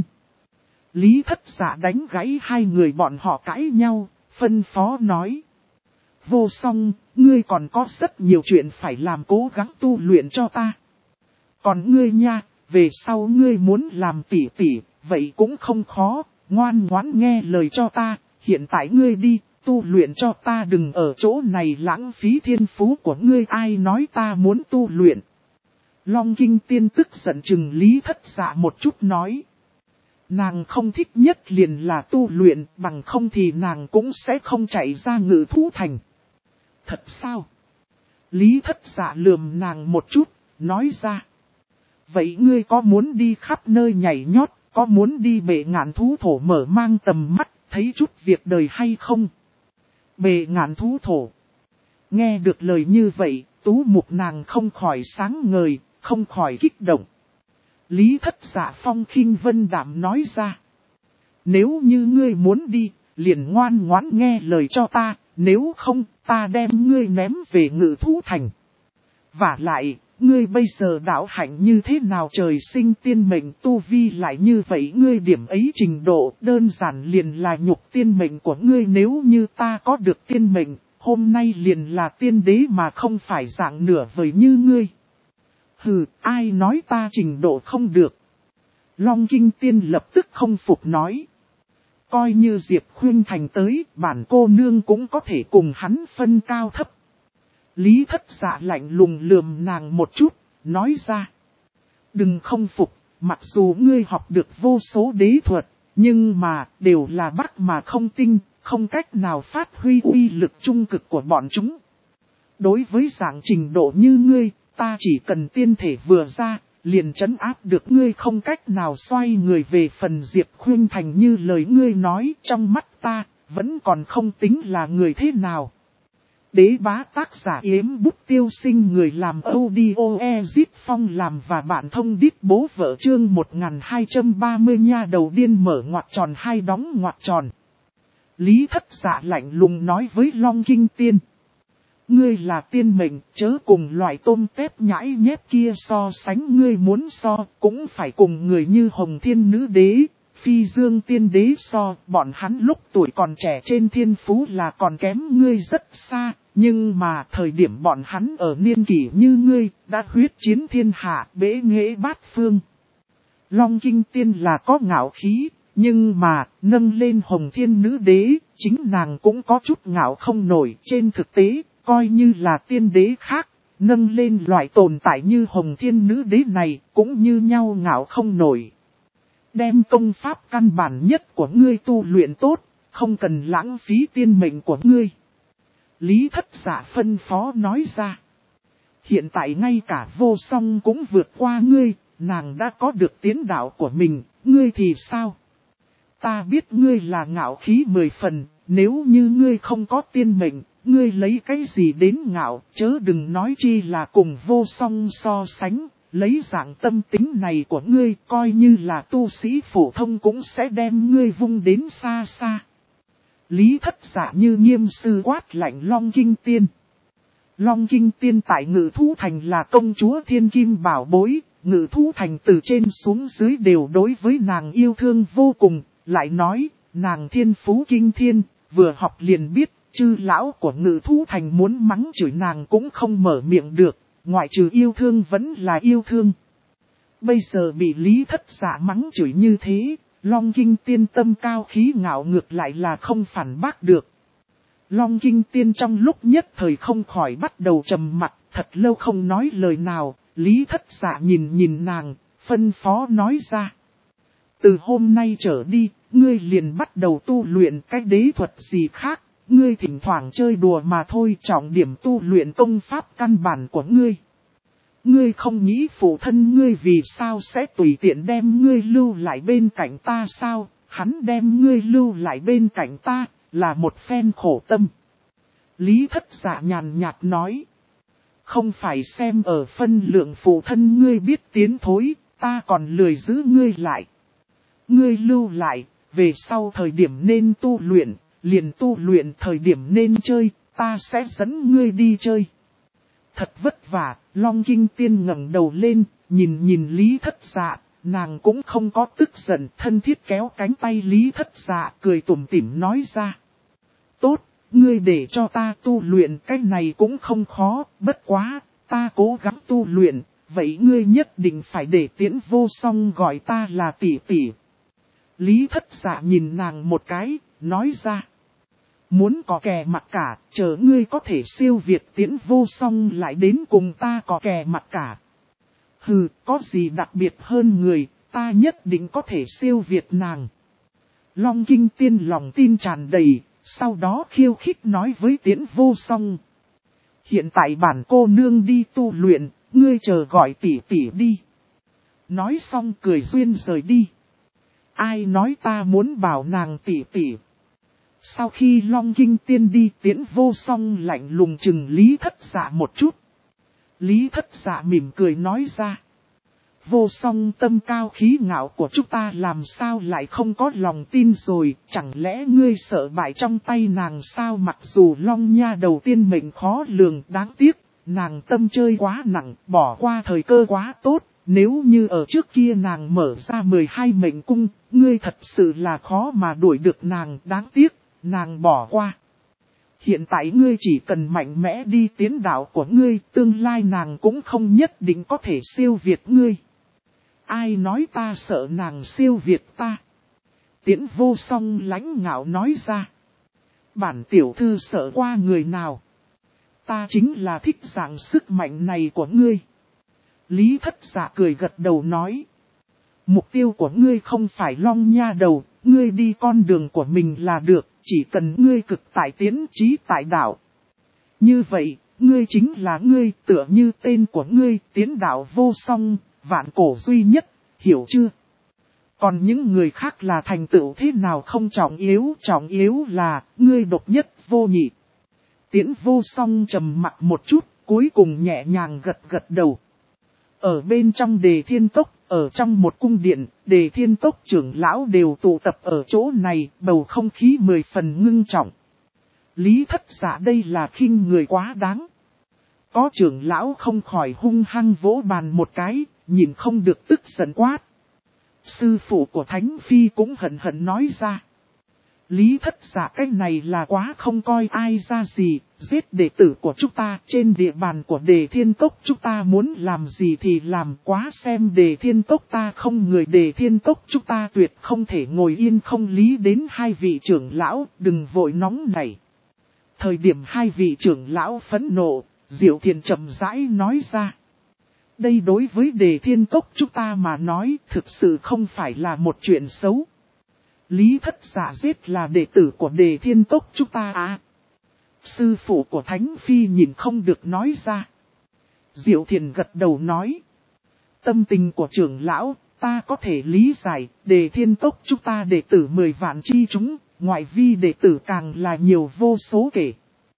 Lý Thất Dạ đánh gãy hai người bọn họ cãi nhau, phân phó nói. Vô Song, ngươi còn có rất nhiều chuyện phải làm, cố gắng tu luyện cho ta. Còn ngươi nha, về sau ngươi muốn làm tỷ tỷ, vậy cũng không khó, ngoan ngoãn nghe lời cho ta, hiện tại ngươi đi, tu luyện cho ta, đừng ở chỗ này lãng phí thiên phú của ngươi, ai nói ta muốn tu luyện. Long Kinh Tiên tức giận chừng Lý Thất Dạ một chút nói. Nàng không thích nhất liền là tu luyện, bằng không thì nàng cũng sẽ không chạy ra Ngự Thú Thành. Thật sao? Lý Thất Dạ lườm nàng một chút, nói ra. Vậy ngươi có muốn đi khắp nơi nhảy nhót, có muốn đi bệ ngạn thú thổ mở mang tầm mắt, thấy chút việc đời hay không? Bệ ngạn thú thổ. Nghe được lời như vậy, tú mục nàng không khỏi sáng ngời, không khỏi kích động. Lý Thất Dạ phong khinh vân đạm nói ra. Nếu như ngươi muốn đi, liền ngoan ngoãn nghe lời cho ta, nếu không, ta đem ngươi ném về Ngự Thú Thành. Vả lại, ngươi bây giờ đạo hạnh như thế nào, trời sinh tiên mệnh tu vi lại như vậy, ngươi điểm ấy trình độ đơn giản liền là nhục tiên mệnh của ngươi, nếu như ta có được tiên mệnh, hôm nay liền là tiên đế mà không phải dạng nửa vời như ngươi. Hừ, ai nói ta trình độ không được? Long Kinh Tiên lập tức không phục nói. Coi như Diệp Khuynh Thành tới, bản cô nương cũng có thể cùng hắn phân cao thấp. Lý Thất Dạ lạnh lùng lườm nàng một chút, nói ra. Đừng không phục, mặc dù ngươi học được vô số đế thuật, nhưng mà đều là bắc mà không tinh, không cách nào phát huy uy lực trung cực của bọn chúng. Đối với dạng trình độ như ngươi, ta chỉ cần tiên thể vừa ra, liền trấn áp được ngươi không cách nào xoay người về phần Diệp Khuyên Thành như lời ngươi nói trong mắt ta, vẫn còn không tính là người thế nào. Đế bá tác giả Yếm Bút Tiêu Sinh, người làm audio Ezip Phong làm và bạn thông đít bố vợ chương 1230 nha đầu điên mở ngoặc tròn hai đóng ngoặc tròn. Lý Thất Dạ lạnh lùng nói với Long Kinh Tiên. Ngươi là tiên mệnh, chớ cùng loại tôm tép nhãi nhép kia so sánh, ngươi muốn so, cũng phải cùng người như Hồng Thiên Nữ Đế, Phi Dương Tiên Đế so, bọn hắn lúc tuổi còn trẻ trên thiên phú là còn kém ngươi rất xa, nhưng mà thời điểm bọn hắn ở niên kỷ như ngươi, đã huyết chiến thiên hạ, bế nghệ bát phương. Long Kinh Tiên là có ngạo khí, nhưng mà nâng lên Hồng Thiên Nữ Đế, chính nàng cũng có chút ngạo không nổi. Trên thực tế, coi như là tiên đế khác, nâng lên loại tồn tại như Hồng Thiên Nữ Đế này, cũng như nhau ngạo không nổi. Đem công pháp căn bản nhất của ngươi tu luyện tốt, không cần lãng phí tiên mệnh của ngươi. Lý Thất Dạ phân phó nói ra. Hiện tại ngay cả Vô Song cũng vượt qua ngươi, nàng đã có được tiến đạo của mình, ngươi thì sao? Ta biết ngươi là ngạo khí 10 phần, nếu như ngươi không có tiên mệnh, ngươi lấy cái gì đến ngạo, chớ đừng nói chi là cùng Vô Song so sánh. Lấy dạng tâm tính này của ngươi, coi như là tu sĩ phổ thông cũng sẽ đem ngươi vung đến xa xa. Lý Thất Dạ như nghiêm sư quát lạnh Long Kinh Tiên. Long Kinh Tiên tại Ngự Thú Thành là công chúa thiên kim bảo bối, Ngự Thú Thành từ trên xuống dưới đều đối với nàng yêu thương vô cùng, lại nói, nàng thiên phú kinh thiên, vừa học liền biết, chư lão của Ngự Thú Thành muốn mắng chửi nàng cũng không mở miệng được. Ngoại trừ yêu thương vẫn là yêu thương. Bây giờ bị Lý Thất Dạ mắng chửi như thế, Long Kinh Tiên tâm cao khí ngạo ngược lại là không phản bác được. Long Kinh Tiên trong lúc nhất thời không khỏi bắt đầu trầm mặt, thật lâu không nói lời nào. Lý Thất Dạ nhìn nàng, phân phó nói ra. Từ hôm nay trở đi, ngươi liền bắt đầu tu luyện cái đế thuật gì khác. Ngươi thỉnh thoảng chơi đùa mà thôi, trọng điểm tu luyện công pháp căn bản của ngươi. Ngươi không nghĩ phụ thân ngươi vì sao sẽ tùy tiện đem ngươi lưu lại bên cạnh ta sao? Hắn đem ngươi lưu lại bên cạnh ta, là một phen khổ tâm. Lý Thất Dạ nhàn nhạt nói. Không phải xem ở phân lượng phụ thân ngươi biết tiến thối, ta còn lười giữ ngươi lại. Ngươi lưu lại, về sau thời điểm nên tu luyện. Liền tu luyện thời điểm nên chơi, ta sẽ dẫn ngươi đi chơi. Thật vất vả, Long Kinh Tiên ngẩng đầu lên, nhìn Lý Thất Dạ, nàng cũng không có tức giận, thân thiết kéo cánh tay Lý Thất Dạ, cười tủm tỉm nói ra. Tốt, ngươi để cho ta tu luyện, cái này cũng không khó, bất quá, ta cố gắng tu luyện, vậy ngươi nhất định phải để Tiễn Vô Song gọi ta là tỷ tỷ. Lý Thất Dạ nhìn nàng một cái, nói ra. Muốn có kè mặt cả, chờ ngươi có thể siêu việt Tiễn Vô Song lại đến cùng ta có kè mặt cả. Hừ, có gì đặc biệt hơn người, ta nhất định có thể siêu việt nàng. Long Kinh Tiên lòng tin tràn đầy, sau đó khiêu khích nói với Tiễn Vô Song. Hiện tại bản cô nương đi tu luyện, ngươi chờ gọi tỷ tỷ đi. Nói xong cười duyên rời đi. Ai nói ta muốn bảo nàng tỷ tỷ. Sau khi Long Kinh Tiên đi, Tiễn Vô Song lạnh lùng chừng Lý Thất Dạ một chút. Lý Thất Dạ mỉm cười nói ra. Vô Song tâm cao khí ngạo của chúng ta làm sao lại không có lòng tin rồi, chẳng lẽ ngươi sợ bại trong tay nàng sao? Mặc dù Long Nha đầu tiên mệnh khó lường, đáng tiếc, nàng tâm chơi quá nặng, bỏ qua thời cơ quá tốt. Nếu như ở trước kia nàng mở ra 12 mệnh cung, ngươi thật sự là khó mà đuổi được nàng, đáng tiếc, nàng bỏ qua. Hiện tại ngươi chỉ cần mạnh mẽ đi tiến đạo của ngươi, tương lai nàng cũng không nhất định có thể siêu việt ngươi. Ai nói ta sợ nàng siêu việt ta? Tiễn Vô Song lãnh ngạo nói ra. Bản tiểu thư sợ qua người nào? Ta chính là thích dạng sức mạnh này của ngươi. Lý Thất Dạ cười gật đầu nói. Mục tiêu của ngươi không phải Long Nha Đầu, ngươi đi con đường của mình là được, chỉ cần ngươi cực tại tiến trí tại đạo. Như vậy, ngươi chính là ngươi, tựa như tên của ngươi, tiến đạo vô song, vạn cổ duy nhất, hiểu chưa? Còn những người khác là thành tựu thế nào không trọng yếu là, ngươi độc nhất vô nhị. Tiễn vô song trầm mặc một chút, cuối cùng nhẹ nhàng gật đầu. Ở bên trong Đề Thiên Cốc, ở trong một cung điện, Đề Thiên Cốc trưởng lão đều tụ tập ở chỗ này, bầu không khí 10 phần ngưng trọng. Lý Thất Dạ đây là khinh người quá đáng. Có trưởng lão không khỏi hung hăng vỗ bàn một cái, nhìn không được tức giận quát. Sư phụ của Thánh Phi cũng hận hận nói ra. Lý Thất Dạ cái này là quá không coi ai ra gì, giết đệ tử của chúng ta trên địa bàn của Đề Thiên Cốc, chúng ta muốn làm gì thì làm, quá xem Đề Thiên Cốc ta không người. Đề Thiên Cốc chúng ta tuyệt không thể ngồi yên không lý. Đến hai vị trưởng lão, đừng vội nóng nảy. Thời điểm hai vị trưởng lão phẫn nộ, Diệu Thiền chậm rãi nói ra. Đây đối với Đề Thiên Cốc chúng ta mà nói thực sự không phải là một chuyện xấu. Lý Thất Dạ giết là đệ tử của Đề Thiên Cốc chúng ta à? Sư phụ của Thánh Phi nhìn không được nói ra. Diệu Thiền gật đầu nói. Tâm tình của trưởng lão, ta có thể lý giải, Đề Thiên Cốc chúng ta đệ tử 10 vạn chi chúng, ngoại vi đệ tử càng là nhiều vô số kể.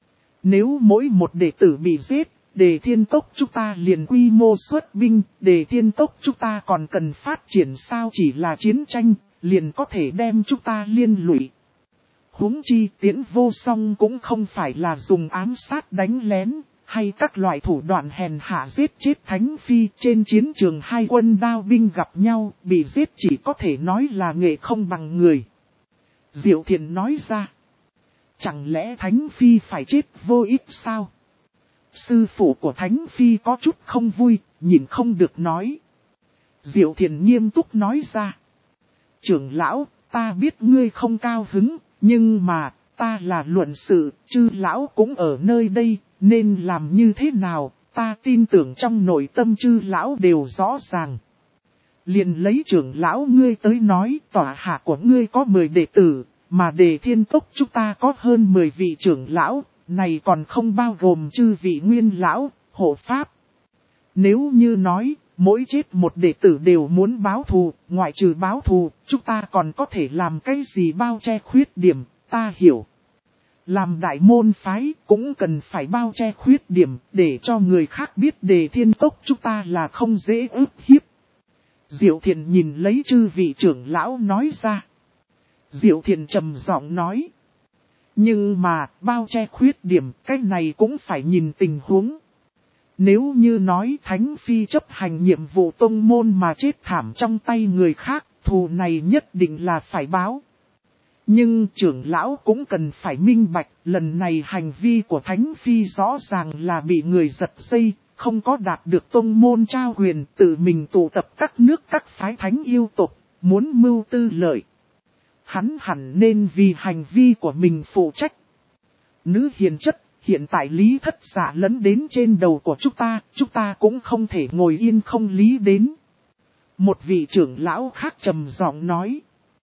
Nếu mỗi một đệ tử bị giết, Đề Thiên Cốc chúng ta liền quy mô xuất binh, Đề Thiên Cốc chúng ta còn cần phát triển sao, chỉ là chiến tranh, liền có thể đem chúng ta liên lụy. Huống chi Tiễn vô song cũng không phải là dùng ám sát đánh lén, hay các loại thủ đoạn hèn hạ giết chết Thánh Phi. Trên chiến trường hai quân đao binh gặp nhau, bị giết chỉ có thể nói là nghệ không bằng người. Diệu Thiền nói ra. Chẳng lẽ Thánh Phi phải chết vô ích sao? Sư phụ của Thánh Phi có chút không vui, nhìn không được nói. Diệu Thiền nghiêm túc nói ra. Trưởng lão, ta biết ngươi không cao hứng, nhưng mà, ta là luận sự, chư lão cũng ở nơi đây, nên làm như thế nào, ta tin tưởng trong nội tâm chư lão đều rõ ràng. Liền lấy trưởng lão ngươi tới nói, tọa hạ của ngươi có 10 đệ tử, mà Đề Thiên Cốc chúng ta có hơn 10 vị trưởng lão, này còn không bao gồm chư vị nguyên lão, hộ pháp. Nếu như nói, mỗi chết một đệ tử đều muốn báo thù, ngoại trừ báo thù, chúng ta còn có thể làm cái gì bao che khuyết điểm, ta hiểu. Làm đại môn phái cũng cần phải bao che khuyết điểm để cho người khác biết Đề Thiên Cốc chúng ta là không dễ ức hiếp. Diệu Thiền nhìn lấy chư vị trưởng lão nói ra. Diệu Thiền trầm giọng nói. Nhưng mà bao che khuyết điểm cái này cũng phải nhìn tình huống. Nếu như nói Thánh Phi chấp hành nhiệm vụ tông môn mà chết thảm trong tay người khác, thù này nhất định là phải báo. Nhưng trưởng lão cũng cần phải minh bạch, lần này hành vi của Thánh Phi rõ ràng là bị người giật dây, không có đạt được tông môn trao quyền, tự mình tụ tập các nước các phái thánh yêu tộc, muốn mưu tư lợi. Hắn hẳn nên vì hành vi của mình phụ trách. Nữ hiền chất, hiện tại Lý Thất Dạ lấn đến trên đầu của chúng ta cũng không thể ngồi yên không lý đến. Một vị trưởng lão khác trầm giọng nói.